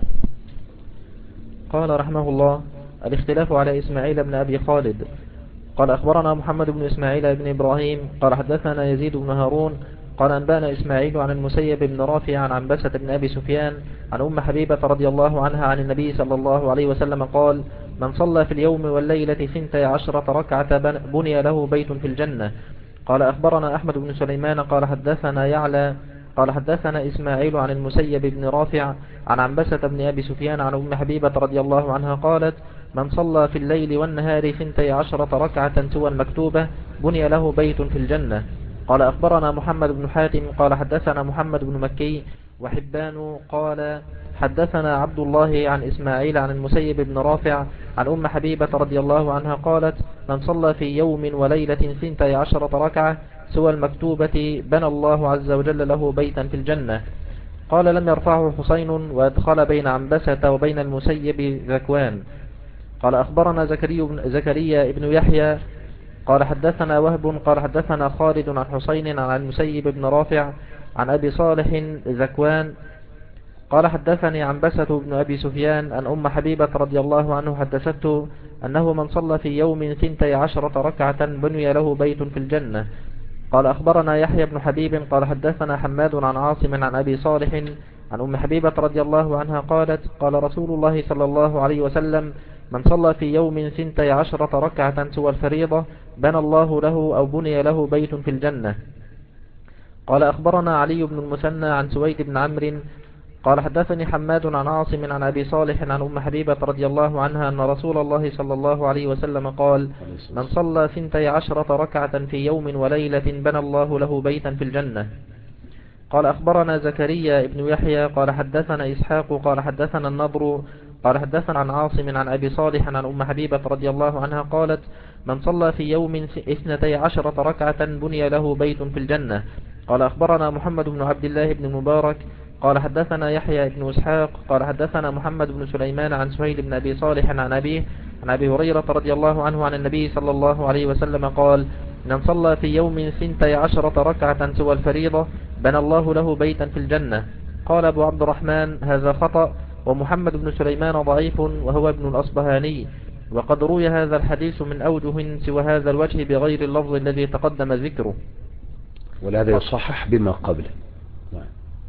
قال رحمه الله: الاختلاف على إسماعيل بن أبي خالد. قال أخبرنا محمد بن إسماعيل بن إبراهيم قال حدثنا يزيد بن هارون قال أنبانا إسماعيل عن المسيب بن رافع عن عنبسة بن أبي سفيان عن أم حبيبة رضي الله عنها عن النبي صلى الله عليه وسلم قال: من صلى في اليوم والليلة 12 ركعة بني له بيت في الجنة. قال أخبرنا أحمد بن سليمان قال حدثنا يعلى قال حدثنا إسماعيل عن المسيب بن رافع عن عنبسة بن أبي سفيان عن أم حبيبة رضي الله عنها قالت: من صلى في الليل والنهار 12 ركعة سوى المكتوبة بني له بيت في الجنة. قال أخبرنا محمد بن حاتم قال حدثنا محمد بن مكي وحبان قال حدثنا عبد الله عن إسماعيل عن المسيب بن رافع عن أم حبيبة رضي الله عنها قالت: من صلى في يوم وليلة 12 ركعة سوى المكتوبة بنى الله عز وجل له بيتا في الجنة. قال: لم يرفعه حسين وادخل بين عنبسة وبين المسيب ذكوان. قال أخبرنا زكريا بن يحيى قال حدثنا وهب قال حدثنا خالد عن حسين عن المسيب بن رافع عن أبي صالح ذكوان قال حدثني عنبسة بن أبي سفيان أن أم حبيبة رضي الله عنه حدثته أنه من صلى في يوم 12 ركعة بني له بيت في الجنة. قال أخبرنا يحيى بن حبيب قال حدثنا حماد عن عاصم عن أبي صالح عن أم حبيبة رضي الله عنها قالت: قال رسول الله صلى الله عليه وسلم: من صلى في يوم 12 ركعة سوى الفريضة بنى الله له أو بني له بيت في الجنة. قال أخبرنا علي بن المثنى عن سويد بن عمرو قال حدثني حماد عن عاصم عن أبي صالح عن أم حبيبة رضي الله عنها أن رسول الله صلى الله عليه وسلم قال: من صلى 12 ركعة في يوم وليلة بنى الله له بيتا في الجنة. قال أخبرنا زكريا بن يحيى قال حدثنا إسحاق قال حدثنا النضر قال حدثنا عن عاصم عن أبي صالح عن أم حبيبة رضي الله عنها قالت: من صلى في يوم 12 ركعة بني له بيت في الجنة. قال أخبرنا محمد بن عبد الله بن المبارك قال حدثنا يحيى بن إسحاق قال حدثنا محمد بن سليمان عن سهيل بن أبي صالح عن أبيه عن أبي هريرة رضي الله عنه عن النبي صلى الله عليه وسلم قال: من صلى في يوم 12 ركعة سوى الفريضة بنى الله له بيتا في الجنة. قال أبو عبد الرحمن: هذا خطأ، ومحمد بن سليمان ضعيف وهو ابن الأصبهاني، وقد روي هذا الحديث من أوجه سوى هذا الوجه بغير اللفظ الذي تقدم ذكره. ولهذا يصحح بما قبله. نعم.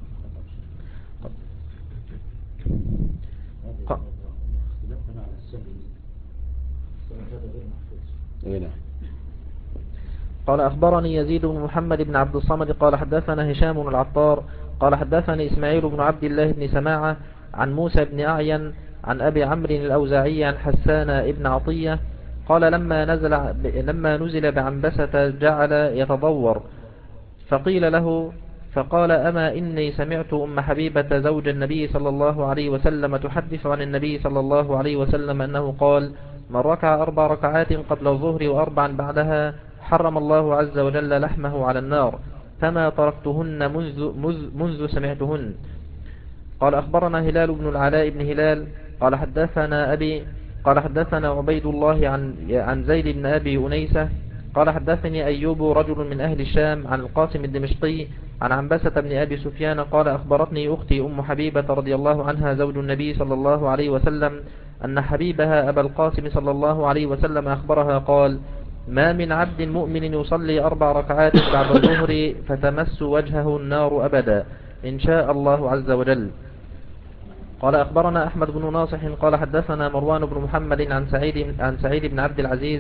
قال أخبرني يزيد بن محمد بن عبد الصمد قال حدثنا هشام العطار قال حدثني إسماعيل بن عبد الله بن سماعة عن موسى بن أعين عن أبي عمرو الأوزاعي عن حسان بن عطية قال: لما نزل بعنبسة جعل يتضور، فقيل له فقال: أما إني سمعت أم حبيبة زوج النبي صلى الله عليه وسلم تحدث عن النبي صلى الله عليه وسلم أنه قال: من ركع 4 ركعات قبل الظهر و4 بعدها حرم الله عز وجل لحمه على النار، فما تركتهن منذ سمعتهن. قال أخبرنا هلال بن العلاء بن هلال قال حدثنا أبي قال حدثنا عبيد الله عن زيد بن أبي أنيسة قال حدثني أيوب رجل من أهل الشام عن القاسم الدمشقي عن عنبسة بن أبي سفيان قال: أخبرتني أختي أم حبيبة رضي الله عنها زوج النبي صلى الله عليه وسلم أن حبيبها أبا القاسم صلى الله عليه وسلم أخبرها قال: ما من عبد مؤمن يصلي 4 ركعات بعد الظهر فتمس وجهه النار أبدا إن شاء الله عز وجل. قال أخبرنا أحمد بن ناصح قال حدثنا مروان بن محمد عن سعيد بن عبد العزيز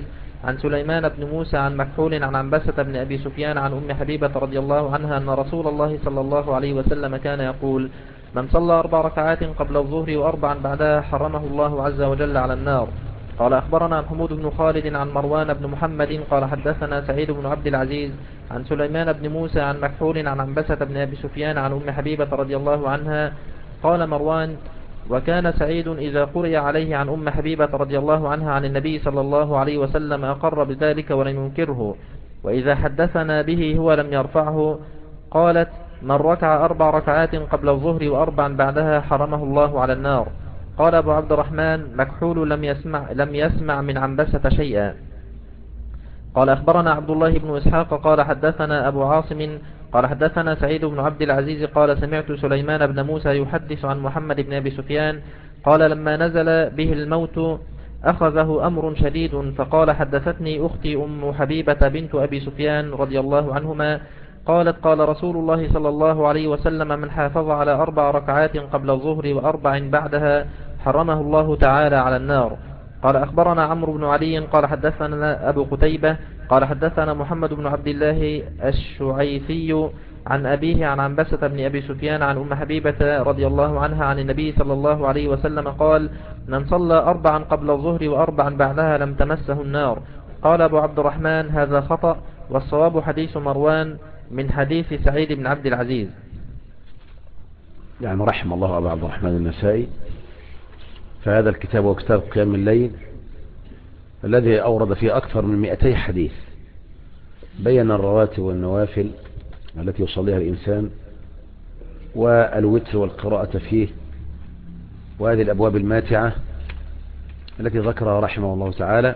عن سليمان بن موسى عن مكحول عن عنبسة بن أبي سفيان عن أم حبيبة رضي الله عنها أن رسول الله صلى الله عليه وسلم كان يقول: من صلى 4 ركعات قبل الظهر وأربعا بعدها حرمه الله عز وجل على النار. قال أخبرنا حمود بن خالد عن مروان بن محمد قال حدثنا سعيد بن عبد العزيز عن سليمان بن موسى عن مكحول عن عنبسة بن أبي سفيان عن أم حبيبة رضي الله عنها. قال مروان: وكان سعيد إذا قرئ عليه عن أم حبيبة رضي الله عنها عن النبي صلى الله عليه وسلم أقر بذلك ولم ينكره، وإذا حدثنا به هو لم يرفعه. قالت: من ركع 4 ركعات قبل الظهر وأربعا بعدها حرمه الله على النار. قال أبو عبد الرحمن: مكحول لم يسمع من عنبسة شيئا. قال أخبرنا عبد الله بن إسحاق قال حدثنا أبو عاصم قال حدثنا سعيد بن عبد العزيز قال سمعت سليمان بن موسى يحدث عن محمد بن أبي سفيان قال لما نزل به الموت أخذه أمر شديد، فقال: حدثتني أختي أم حبيبة بنت أبي سفيان رضي الله عنهما قالت: قال رسول الله صلى الله عليه وسلم: من حافظ على 4 ركعات قبل الظهر وأربع بعدها حرمه الله تعالى على النار. قال أخبرنا عمرو بن علي قال حدثنا أبو قتيبة قال حدثنا محمد بن عبد الله الشعيثي عن أبيه عن عنبسة بن أبي سفيان عن أم حبيبة رضي الله عنها عن النبي صلى الله عليه وسلم قال: من صلى 4 قبل الظهر وأربعا بعدها لم تمسه النار. قال أبو عبد الرحمن: هذا خطأ، والصواب حديث مروان من حديث سعيد بن عبد العزيز. يعني رحم الله أبو عبد الرحمن النسائي، فهذا الكتاب هو كتاب قيام الليل الذي أورد فيه أكثر من 200 حديث، بين الرواتب والنوافل التي يصليها الإنسان والوتر والقراءة فيه، وهذه الأبواب الماتعة التي ذكرها رحمه الله تعالى.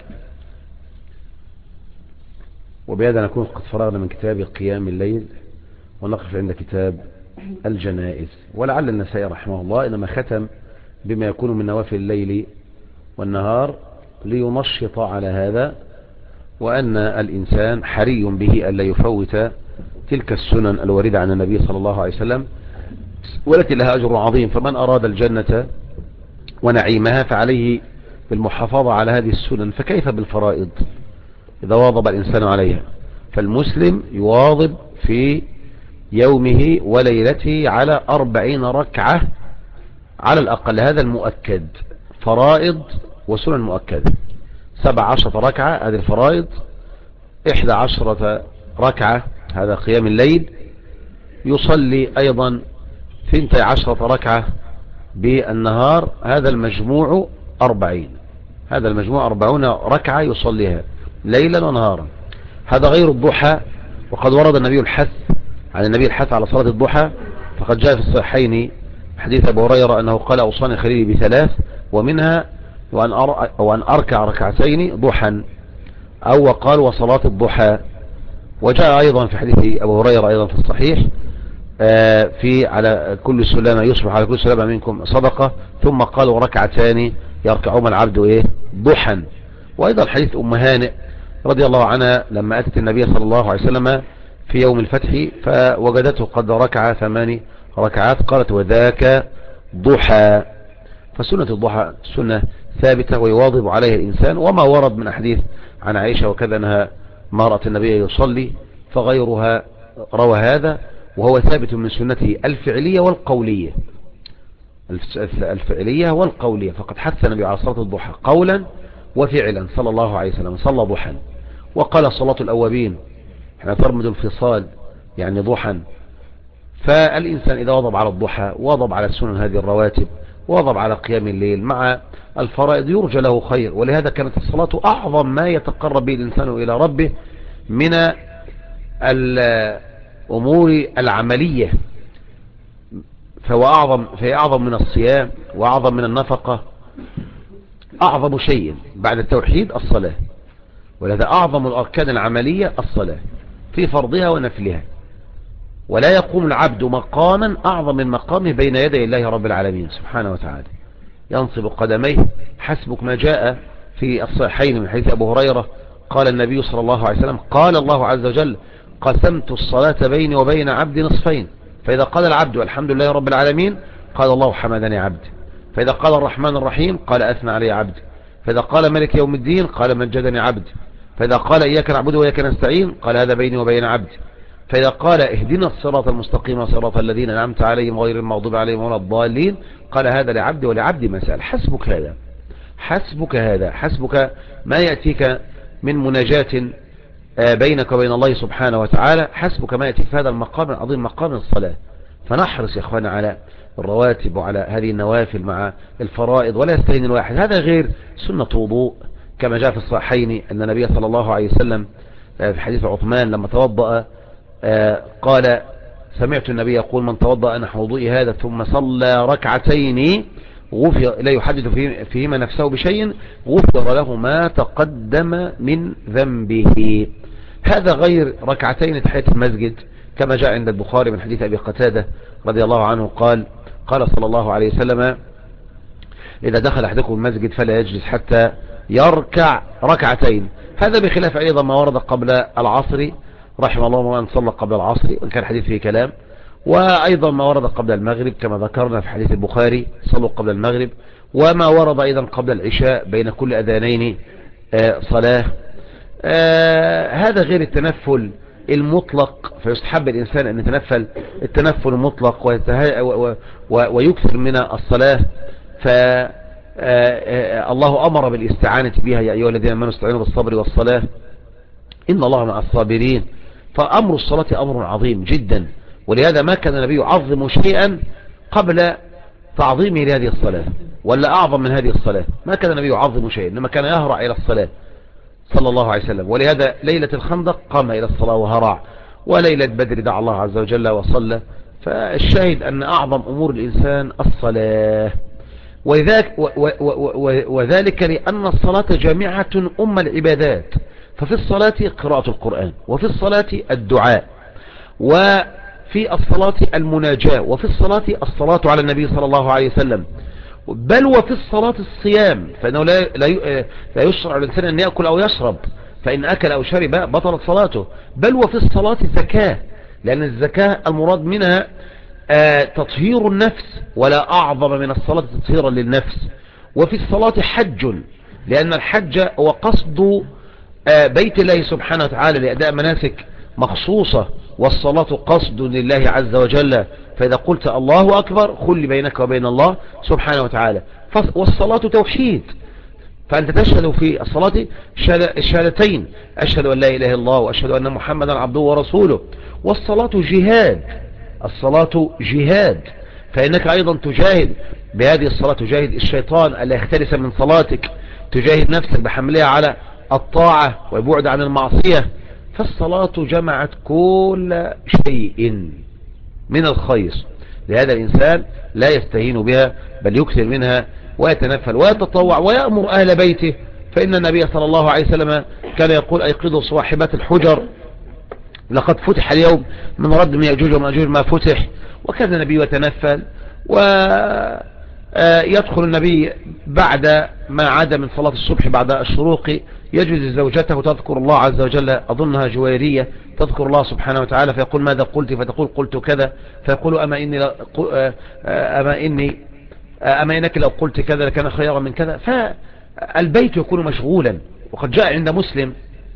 وبهذا نكون قد فرغنا من كتاب قيام الليل، ونقف عند كتاب الجنائز. ولعل النسائي رحمه الله إنما ختم بما يكون من نوافل الليل والنهار لينشط على هذا، وأن الإنسان حري به ألا يفوت تلك السنن الواردة عن النبي صلى الله عليه وسلم، والتي لها أجر عظيم. فمن أراد الجنة ونعيمها فعليه بالمحافظة على هذه السنن، فكيف بالفرائض إذا واظب الإنسان عليها؟ فالمسلم يواظب في يومه وليلته على 40 ركعة على الأقل، هذا المؤكد، فرائض وسنن مؤكدة. 17 ركعة هذه الفرائض، 11 ركعة هذا قيام الليل، يصلي أيضا 12 ركعة بالنهار، هذا المجموع 40. هذا المجموع 40 ركعة يصليها ليلا ونهارا، هذا غير الضحى. وقد ورد النبي الحث عن النبي الحث على صلاة الضحى، فقد جاء في الصحيحين حديث أبو هريرة أنه قال: أوصاني خليلي ب3، ومنها وأن أركع ركعتين ضحى، أو وقال: وصلاة الضحى. وجاء أيضا في حديث أبو هريرة أيضا في الصحيح في على كل سلامة يصبح على كل سلامة منكم صدقة، ثم قال: وركعتان يركعهما العبد ضحى. وأيضا حديث أم هانئ رضي الله عنها لما أتت النبي صلى الله عليه وسلم في يوم الفتح فوجدته قد ركع 8 ركعات، قالت: وذاك ضحى. فسنة الضحى سنة ثابتة ويواظب عليها الإنسان. وما ورد من أحاديث عن عائشة وكذا أنها ما رأت النبي يصلي، فغيرها روى هذا، وهو ثابت من سنته الفعلية والقولية. الفعلية والقولية، فقد حث النبي على صلاة الضحى قولا وفعلا صلى الله عليه وسلم، صلى ضحى. وقال: صلاة الأوابين حين ترمد الفصال يعني ضحى. فالإنسان إذا وضب على الضحى، وضب على السنن هذه الرواتب، وضب على قيام الليل مع الفرائض، يرجى له خير. ولهذا كانت الصلاة أعظم ما يتقرب به الإنسان إلى ربه من الأمور العملية، فهي أعظم من الصيام وأعظم من النفقة. أعظم شيء بعد التوحيد الصلاة، ولهذا أعظم الأركان العملية الصلاة في فرضها ونفلها. ولا يقوم العبد مقاما أعظم من مقامه بين يدي الله رب العالمين سبحانه وتعالى، ينصب قدميه حسبك ما جاء في الصحيحين من حديث أبو هريرة قال النبي صلى الله عليه وسلم: قال الله عز وجل: قسمت الصلاة بيني وبين عبدي نصفين، فإذا قال العبد الحمد لله رب العالمين قال: الله حمدني عبدي. فإذا قال الرحمن الرحيم قال: أثنى علي عبدي. فإذا قال ملك يوم الدين قال: مجدني عبدي. فإذا قال إياك نعبد وإياك نستعين قال هذا بيني وبين عبدي. فإذا قال اهدنا الصراط المستقيم صراط الذين أنعمت عليهم غير المغضوب عليهم ولا الضالين قال هذا لعبدي ولعبدي ما سأل. حسبك هذا، حسبك هذا، حسبك ما يأتيك من مناجاة بينك وبين الله سبحانه وتعالى، حسبك ما يأتيك في هذا المقام العظيم مقام الصلاة. فنحرص يا اخوانا على الرواتب وعلى هذه النوافل مع الفرائض، ولا يستهين الواحد. هذا غير سنة وضوء كما جاء في الصحيحين أن النبي صلى الله عليه وسلم في حديث عثمان لما توضأ قال سمعت النبي يقول من توضأ نحو وضوئي هذا ثم صلى ركعتين غفر لا يحدث فيهما نفسه بشيء غفر له ما تقدم من ذنبه. هذا غير ركعتين تحية المسجد كما جاء عند البخاري من حديث أبي قتادة رضي الله عنه قال صلى الله عليه وسلم إذا دخل أحدكم المسجد فلا يجلس حتى يركع ركعتين. هذا بخلاف أيضا ما ورد قبل العصر رحم الله من صلى قبل العصر وإن كان الحديث فيه كلام، وأيضا ما ورد قبل المغرب كما ذكرنا في حديث البخاري صلوا قبل المغرب، وما ورد أيضا قبل العشاء بين كل أذانين صلاة. هذا غير التنفل المطلق، فيستحب الإنسان أن يتنفل التنفل المطلق ويكثر من الصلاة. فالله أمر بالاستعانة بها يا أيها الذين آمنوا استعينوا بالصبر والصلاة إن الله مع الصابرين. فأمر الصلاة أمر عظيم جدا، ولهذا ما كان النبي يعظم شيئا قبل تعظيمه لهذه الصلاة ولا أعظم من هذه الصلاة. ما كان النبي يعظم شيئا إنما كان يهرع إلى الصلاة صلى الله عليه وسلم. ولهذا ليلة الخندق قام إلى الصلاة وهرع، وليلة بدر دعا الله عز وجل وصلى. فالشاهد أن أعظم أمور الإنسان الصلاة، وذلك لأن الصلاة جامعة أم العبادات. ففي الصلاة قراءة القرآن، وفي الصلاة الدعاء، وفي الصلاة المناجاة، وفي الصلاة الصلاة على النبي صلى الله عليه وسلم، بل وفي الصلاة الصيام، فإنه لا يشرع الإنسان أن يأكل أو يشرب، فإن أكل أو شرب بطلت صلاته. بل وفي الصلاة الزكاة، لأن الزكاة المراد منها تطهير النفس، ولا أعظم من الصلاة تطهيرا للنفس. وفي الصلاة حج، لأن الحج هو قصد بيت الله سبحانه وتعالى لأداء مناسك مخصوصة، والصلاة قصد لله عز وجل. فإذا قلت الله أكبر خل بينك وبين الله سبحانه وتعالى. والصلاة توحيد، فأنت تشهد في الصلاة الشهادتين أشهد أن لا إله إلا الله وأشهد أن محمدا عبده ورسوله. والصلاة جهاد، الصلاة جهاد، فإنك أيضا تجاهد بهذه الصلاة، تجاهد الشيطان ألا يختلس من صلاتك، تجاهد نفسك بحملها على الطاعة ويبعد عن المعصية. فالصلاة جمعت كل شيء من الخير، لهذا الإنسان لا يستهين بها بل يكثر منها ويتنفل ويتطوع ويأمر أهل بيته. فإن النبي صلى الله عليه وسلم كان يقول أيقظوا صاحبات الحجر لقد فتح اليوم من رد من يأجوج ومأجوج ما فتح. وكان النبي يتنفل، ويدخل النبي بعد ما عاد من صلاة الصبح بعد الشروق يجلس زوجته تذكر الله عز وجل، أظنها جويرية، تذكر الله سبحانه وتعالى، فيقول ماذا قلت؟ فتقول قلت كذا، فيقول أما إنك لو قلت كذا لكان خيرا من كذا. فالبيت يكون مشغولا. وقد جاء عند مسلم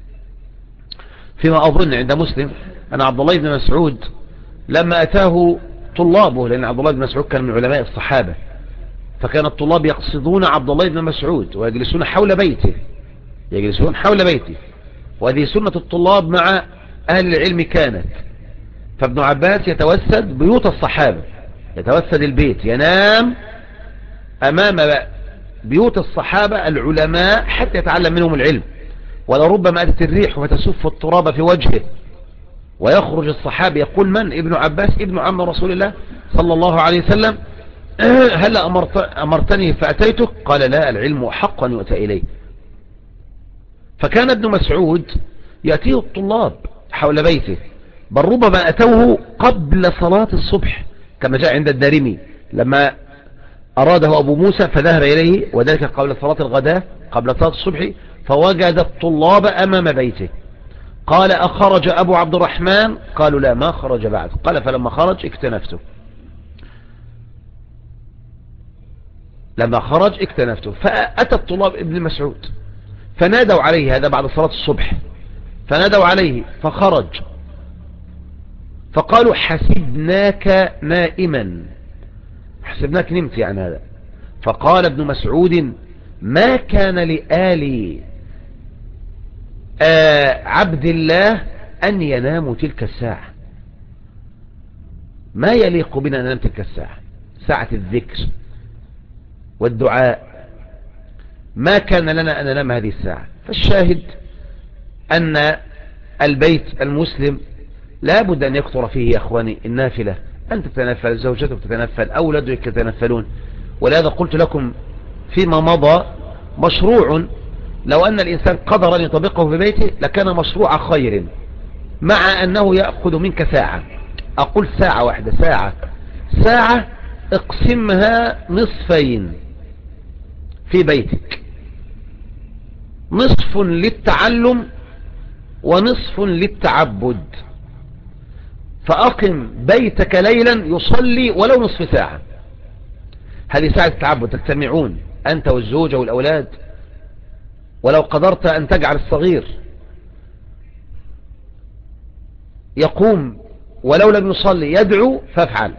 فيما أظن عند مسلم أن عبد الله بن مسعود لما أتاه طلابه، لأن عبد الله بن مسعود كان من علماء الصحابة، فكان الطلاب يقصدون عبد الله بن مسعود ويجلسون حول بيته، يجلسون حول بيته، وهذه سنة الطلاب مع أهل العلم كانت. فابن عباس يتوسد بيوت الصحابة، يتوسد البيت، ينام أمام بيوت الصحابة العلماء حتى يتعلم منهم العلم. ولربما أتت الريح فتسف التراب في وجهه ويخرج الصحابي يقول من؟ ابن عباس ابن عم رسول الله صلى الله عليه وسلم، هل أمرتني فأتيتك؟ قال لا، العلم حق أن يؤتى إليه. فكان ابن مسعود يأتيه الطلاب حول بيته، بل ربما أتوه قبل صلاة الصبح كما جاء عند الدارمي لما أراده أبو موسى فذهب إليه، وذلك قبل صلاة الغداء قبل صلاة الصبح، فوجد الطلاب أمام بيته. قال أخرج أبو عبد الرحمن؟ قالوا لا، ما خرج بعد. قال فلما خرج اكتنفته، لما خرج اكتنفته. فأتى الطلاب ابن مسعود فنادوا عليه، هذا بعد صلاة الصبح، فنادوا عليه فخرج، فقالوا حسبناك نائما، حسبناك نمت يعني هذا. فقال ابن مسعود ما كان لآل عبد الله أن يناموا تلك الساعة، ما يليق بنا أن ننام تلك الساعة، ساعة الذكر والدعاء، ما كان لنا أن ننام هذه الساعة. فالشاهد أن البيت المسلم لا بد أن يكثر فيه يا أخواني النافلة، أن تتنفل، زوجتك تتنفل، أولادك يتنفلون. ولهذا قلت لكم فيما مضى مشروع لو أن الإنسان قدر أن يطبقه في بيته لكان مشروع خير، مع أنه يأخذ منك ساعة. أقول ساعة واحدة، ساعة اقسمها نصفين في بيتك، نصف للتعلم ونصف للتعبد. فأقم بيتك ليلا يصلي ولو نصف ساعة، هذه ساعة التعبد، تجتمعون أنت والزوجة والأولاد. ولو قدرت أن تجعل الصغير يقوم ولو لم يصلي يدعو فافعل.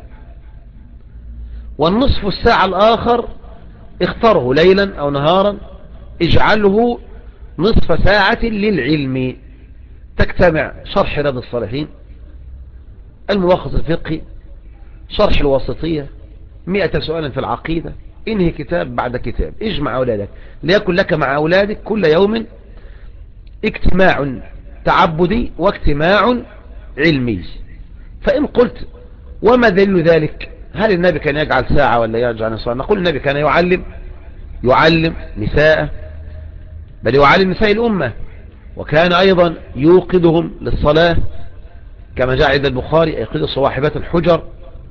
والنصف الساعة الآخر اختره ليلا أو نهارا، اجعله نصف ساعة للعلم، تجتمع شرح رياض الصالحين، الملخص الفقهي، شرح الواسطية، 100 سؤالا في العقيدة، انهي كتاب بعد كتاب، اجمع أولادك، ليكن لك مع أولادك كل يوم اجتماع تعبدي واجتماع علمي. فإن قلت وما دليل ذلك، هل النبي كان يجعل ساعة ولا يجعل نصف؟ نقول النبي كان يعلم نساء، بل يعلم نساء الأمة، وكان أيضا يوقظهم للصلاة كما جاء عند البخاري يوقظ صواحبات الحجر،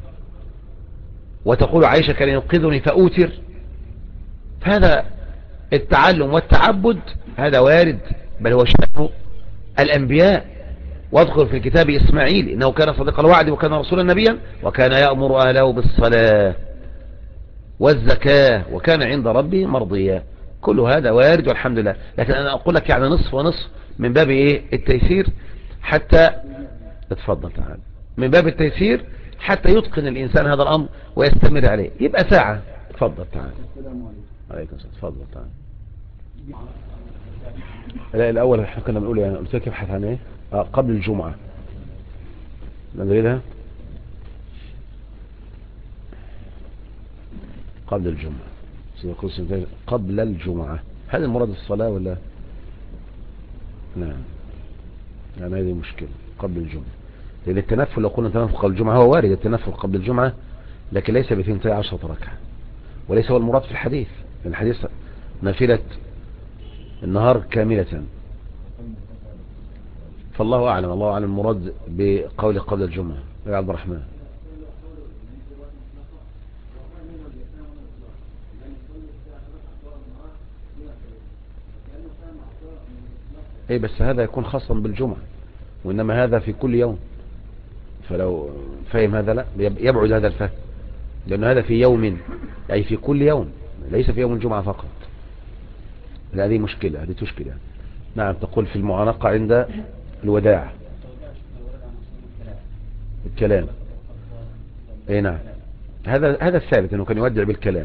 وتقول عائشة كان يوقظني فأوتر. فهذا التعلم والتعبد هذا وارد، بل هو شأن الأنبياء. واذكر في الكتاب إسماعيل إنه كان صديق الوعد وكان رسولا نبيا وكان يأمر أهله بالصلاة والزكاة وكان عند ربه مرضيا. كل هذا وارد والحمد لله. لكن أنا أقول لك يعني نصف ونصف من باب إيه التيسير، حتى اتفضل تعال، من باب التيسير حتى يتقن الإنسان هذا الأمر ويستمر عليه. يبقى ساعة. اتفضل تعال. عليكم السلام. اتفضل تعال. لا الأول احنا كنا بنقول يعني قلت لك ابحث عن ايه قبل الجمعة، نريدها قبل الجمعة، قبل الجمعة. هل المراد الصلاة ولا؟ نعم، يعني هذه مشكلة قبل الجمعة، لأن التنفل لو قلنا التنفل قبل الجمعة هو وارد التنفل قبل الجمعة، لكن ليس ب12 ركعة، وليس هو المراد في الحديث. الحديث نافلة النهار كاملة، فالله أعلم، الله أعلم المراد بقول قبل الجمعة. يا عبد الرحمن، ايه بس هذا يكون خاصا بالجمعة، وإنما هذا في كل يوم. فلو فهم هذا لا يبعد هذا الفهم، لأن هذا في يوم أي في كل يوم، ليس في يوم الجمعة فقط. هذه مشكلة، هذه تشكل يعني. نعم، تقول في المعانقة عند الوداع الكلام. اي نعم، هذا الثابت انه كان يودع بالكلام.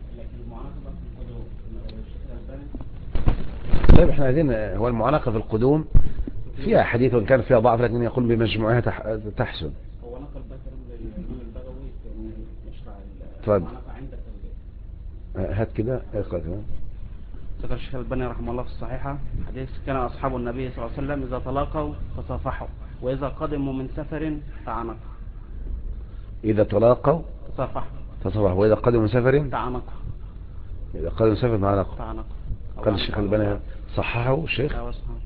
طيب احنا عايزين هو المعانقة في القدوم فيها حديث وان كان فيها ضعف، لكن يقول بمجموعها تحسن. هو نقل بكر الإمام البغوي في يشرع المعانقة عند هات كده اقرأ كمان. ذكر الشيخ الألباني رحمه الله في الصحيحة حديث كان أصحاب النبي صلى الله عليه وسلم إذا تلاقوا تصافحوا وإذا قدموا من سفر تعانقوا. إذا تلاقوا تصافحوا وإذا قدموا من سفر تعانقوا. إذا قدموا من سفر تعانقوا. قال الشيخ الألباني صححه الشيخ.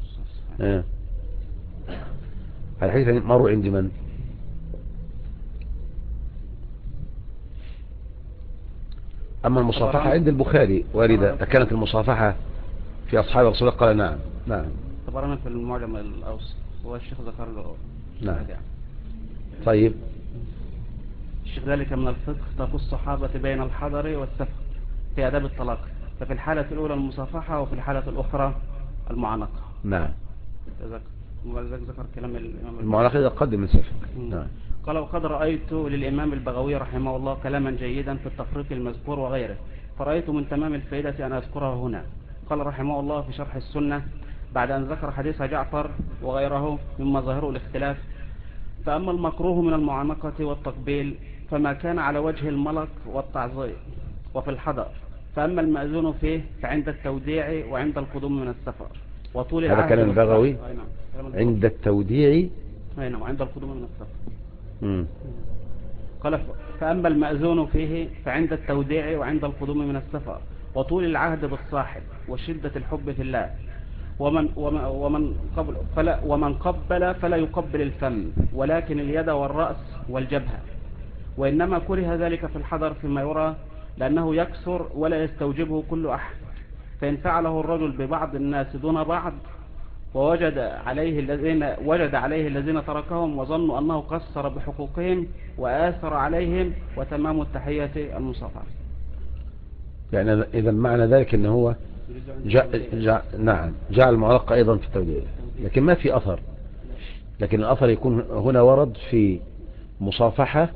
الحديث مروا عند من؟ أما المصافحة عند البخاري واردة، كانت المصافحة في أصحاب رسول الله؟ قال نعم. نعم، طبعا في المعجم الأوسط والشيخ ذكر له. نعم. طيب الشيخ ذلك من الفقه تفو الصحابة بين الحضر والسفر في آداب الطلاق، ففي الحالة الأولى المصافحة وفي الحالة الأخرى المعانقة. نعم. ولذلك ذكر كلام الإمام المعانقة إذا قدم من سفك. نعم. قال وقد رأيت للإمام البغوي رحمه الله كلاما جيدا في التفريق المذكور وغيره، فرأيت من تمام الفائدة أن أذكره هنا. قال رحمه الله في شرح السنة بعد أن ذكر حديث جعفر وغيره مما ظاهره الاختلاف: فأما المكروه من المعانقة والتقبيل فما كان على وجه الملك والتعظيم وفي الحضر، فأما المأذون فيه فعند التوديع وعند القدوم من السفر وطول هذا العهد كلام والصلاح. البغوي عند التوديع وعند القدوم من السفر. مم. قال فأما المأذون فيه فعند التوديع وعند القدوم من السفر وطول العهد بالصاحب وشدة الحب في الله، ومن قبل فلا يقبل الفم ولكن اليد والرأس والجبهة، وإنما كره ذلك في الحضر فيما يرى لأنه يكثر ولا يستوجبه كل أحد، فإن فعله الرجل ببعض الناس دون بعض ووجد عليه الذين تركهم وظنوا أنه قصر بحقوقهم وآثر عليهم وتمام التحية المصافحة. يعني إذا معنى ذلك أنه هو نعم جعل المعلقة أيضا في التوديع، لكن ما في أثر، لكن الأثر يكون هنا ورد في مصافحة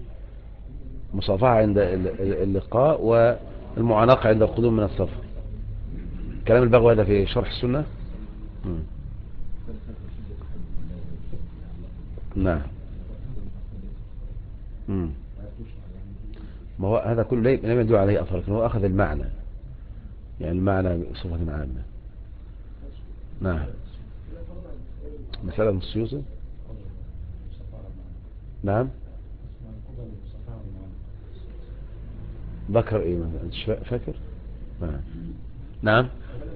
عند اللقاء والمعانقة عند القدوم من السفر. كلام البغوي هذا في شرح السنة. نعم. ما هو هذا كله لم يدل عليه أثر، لكن هو أخذ المعنى، يعني المعنى بصفة عامة. نعم. مسألة من السيوطي. نعم. ذكر ايه مثلا انت فاكر؟ نعم. نعم.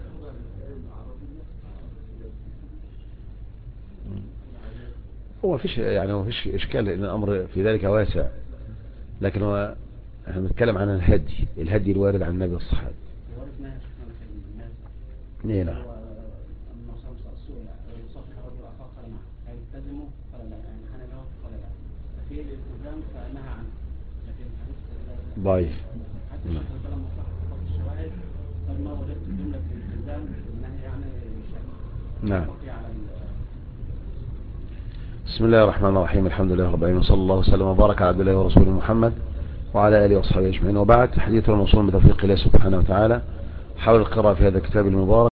هو فيش يعني هو فيش اشكال لان الامر في ذلك واسع، لكن هو احنا بنتكلم عن الهدي الوارد عن النبي والصحابه. نعم. ضعيف. نعم. بسم الله الرحمن الرحيم، الحمد لله رب العالمين، صلى الله وسلم وبارك على عبد الله ورسوله محمد وعلى آله وصحبه أجمعين، وبعد. حديثنا موصول بتوفيق الله سبحانه وتعالى حول القراءة في هذا الكتاب المبارك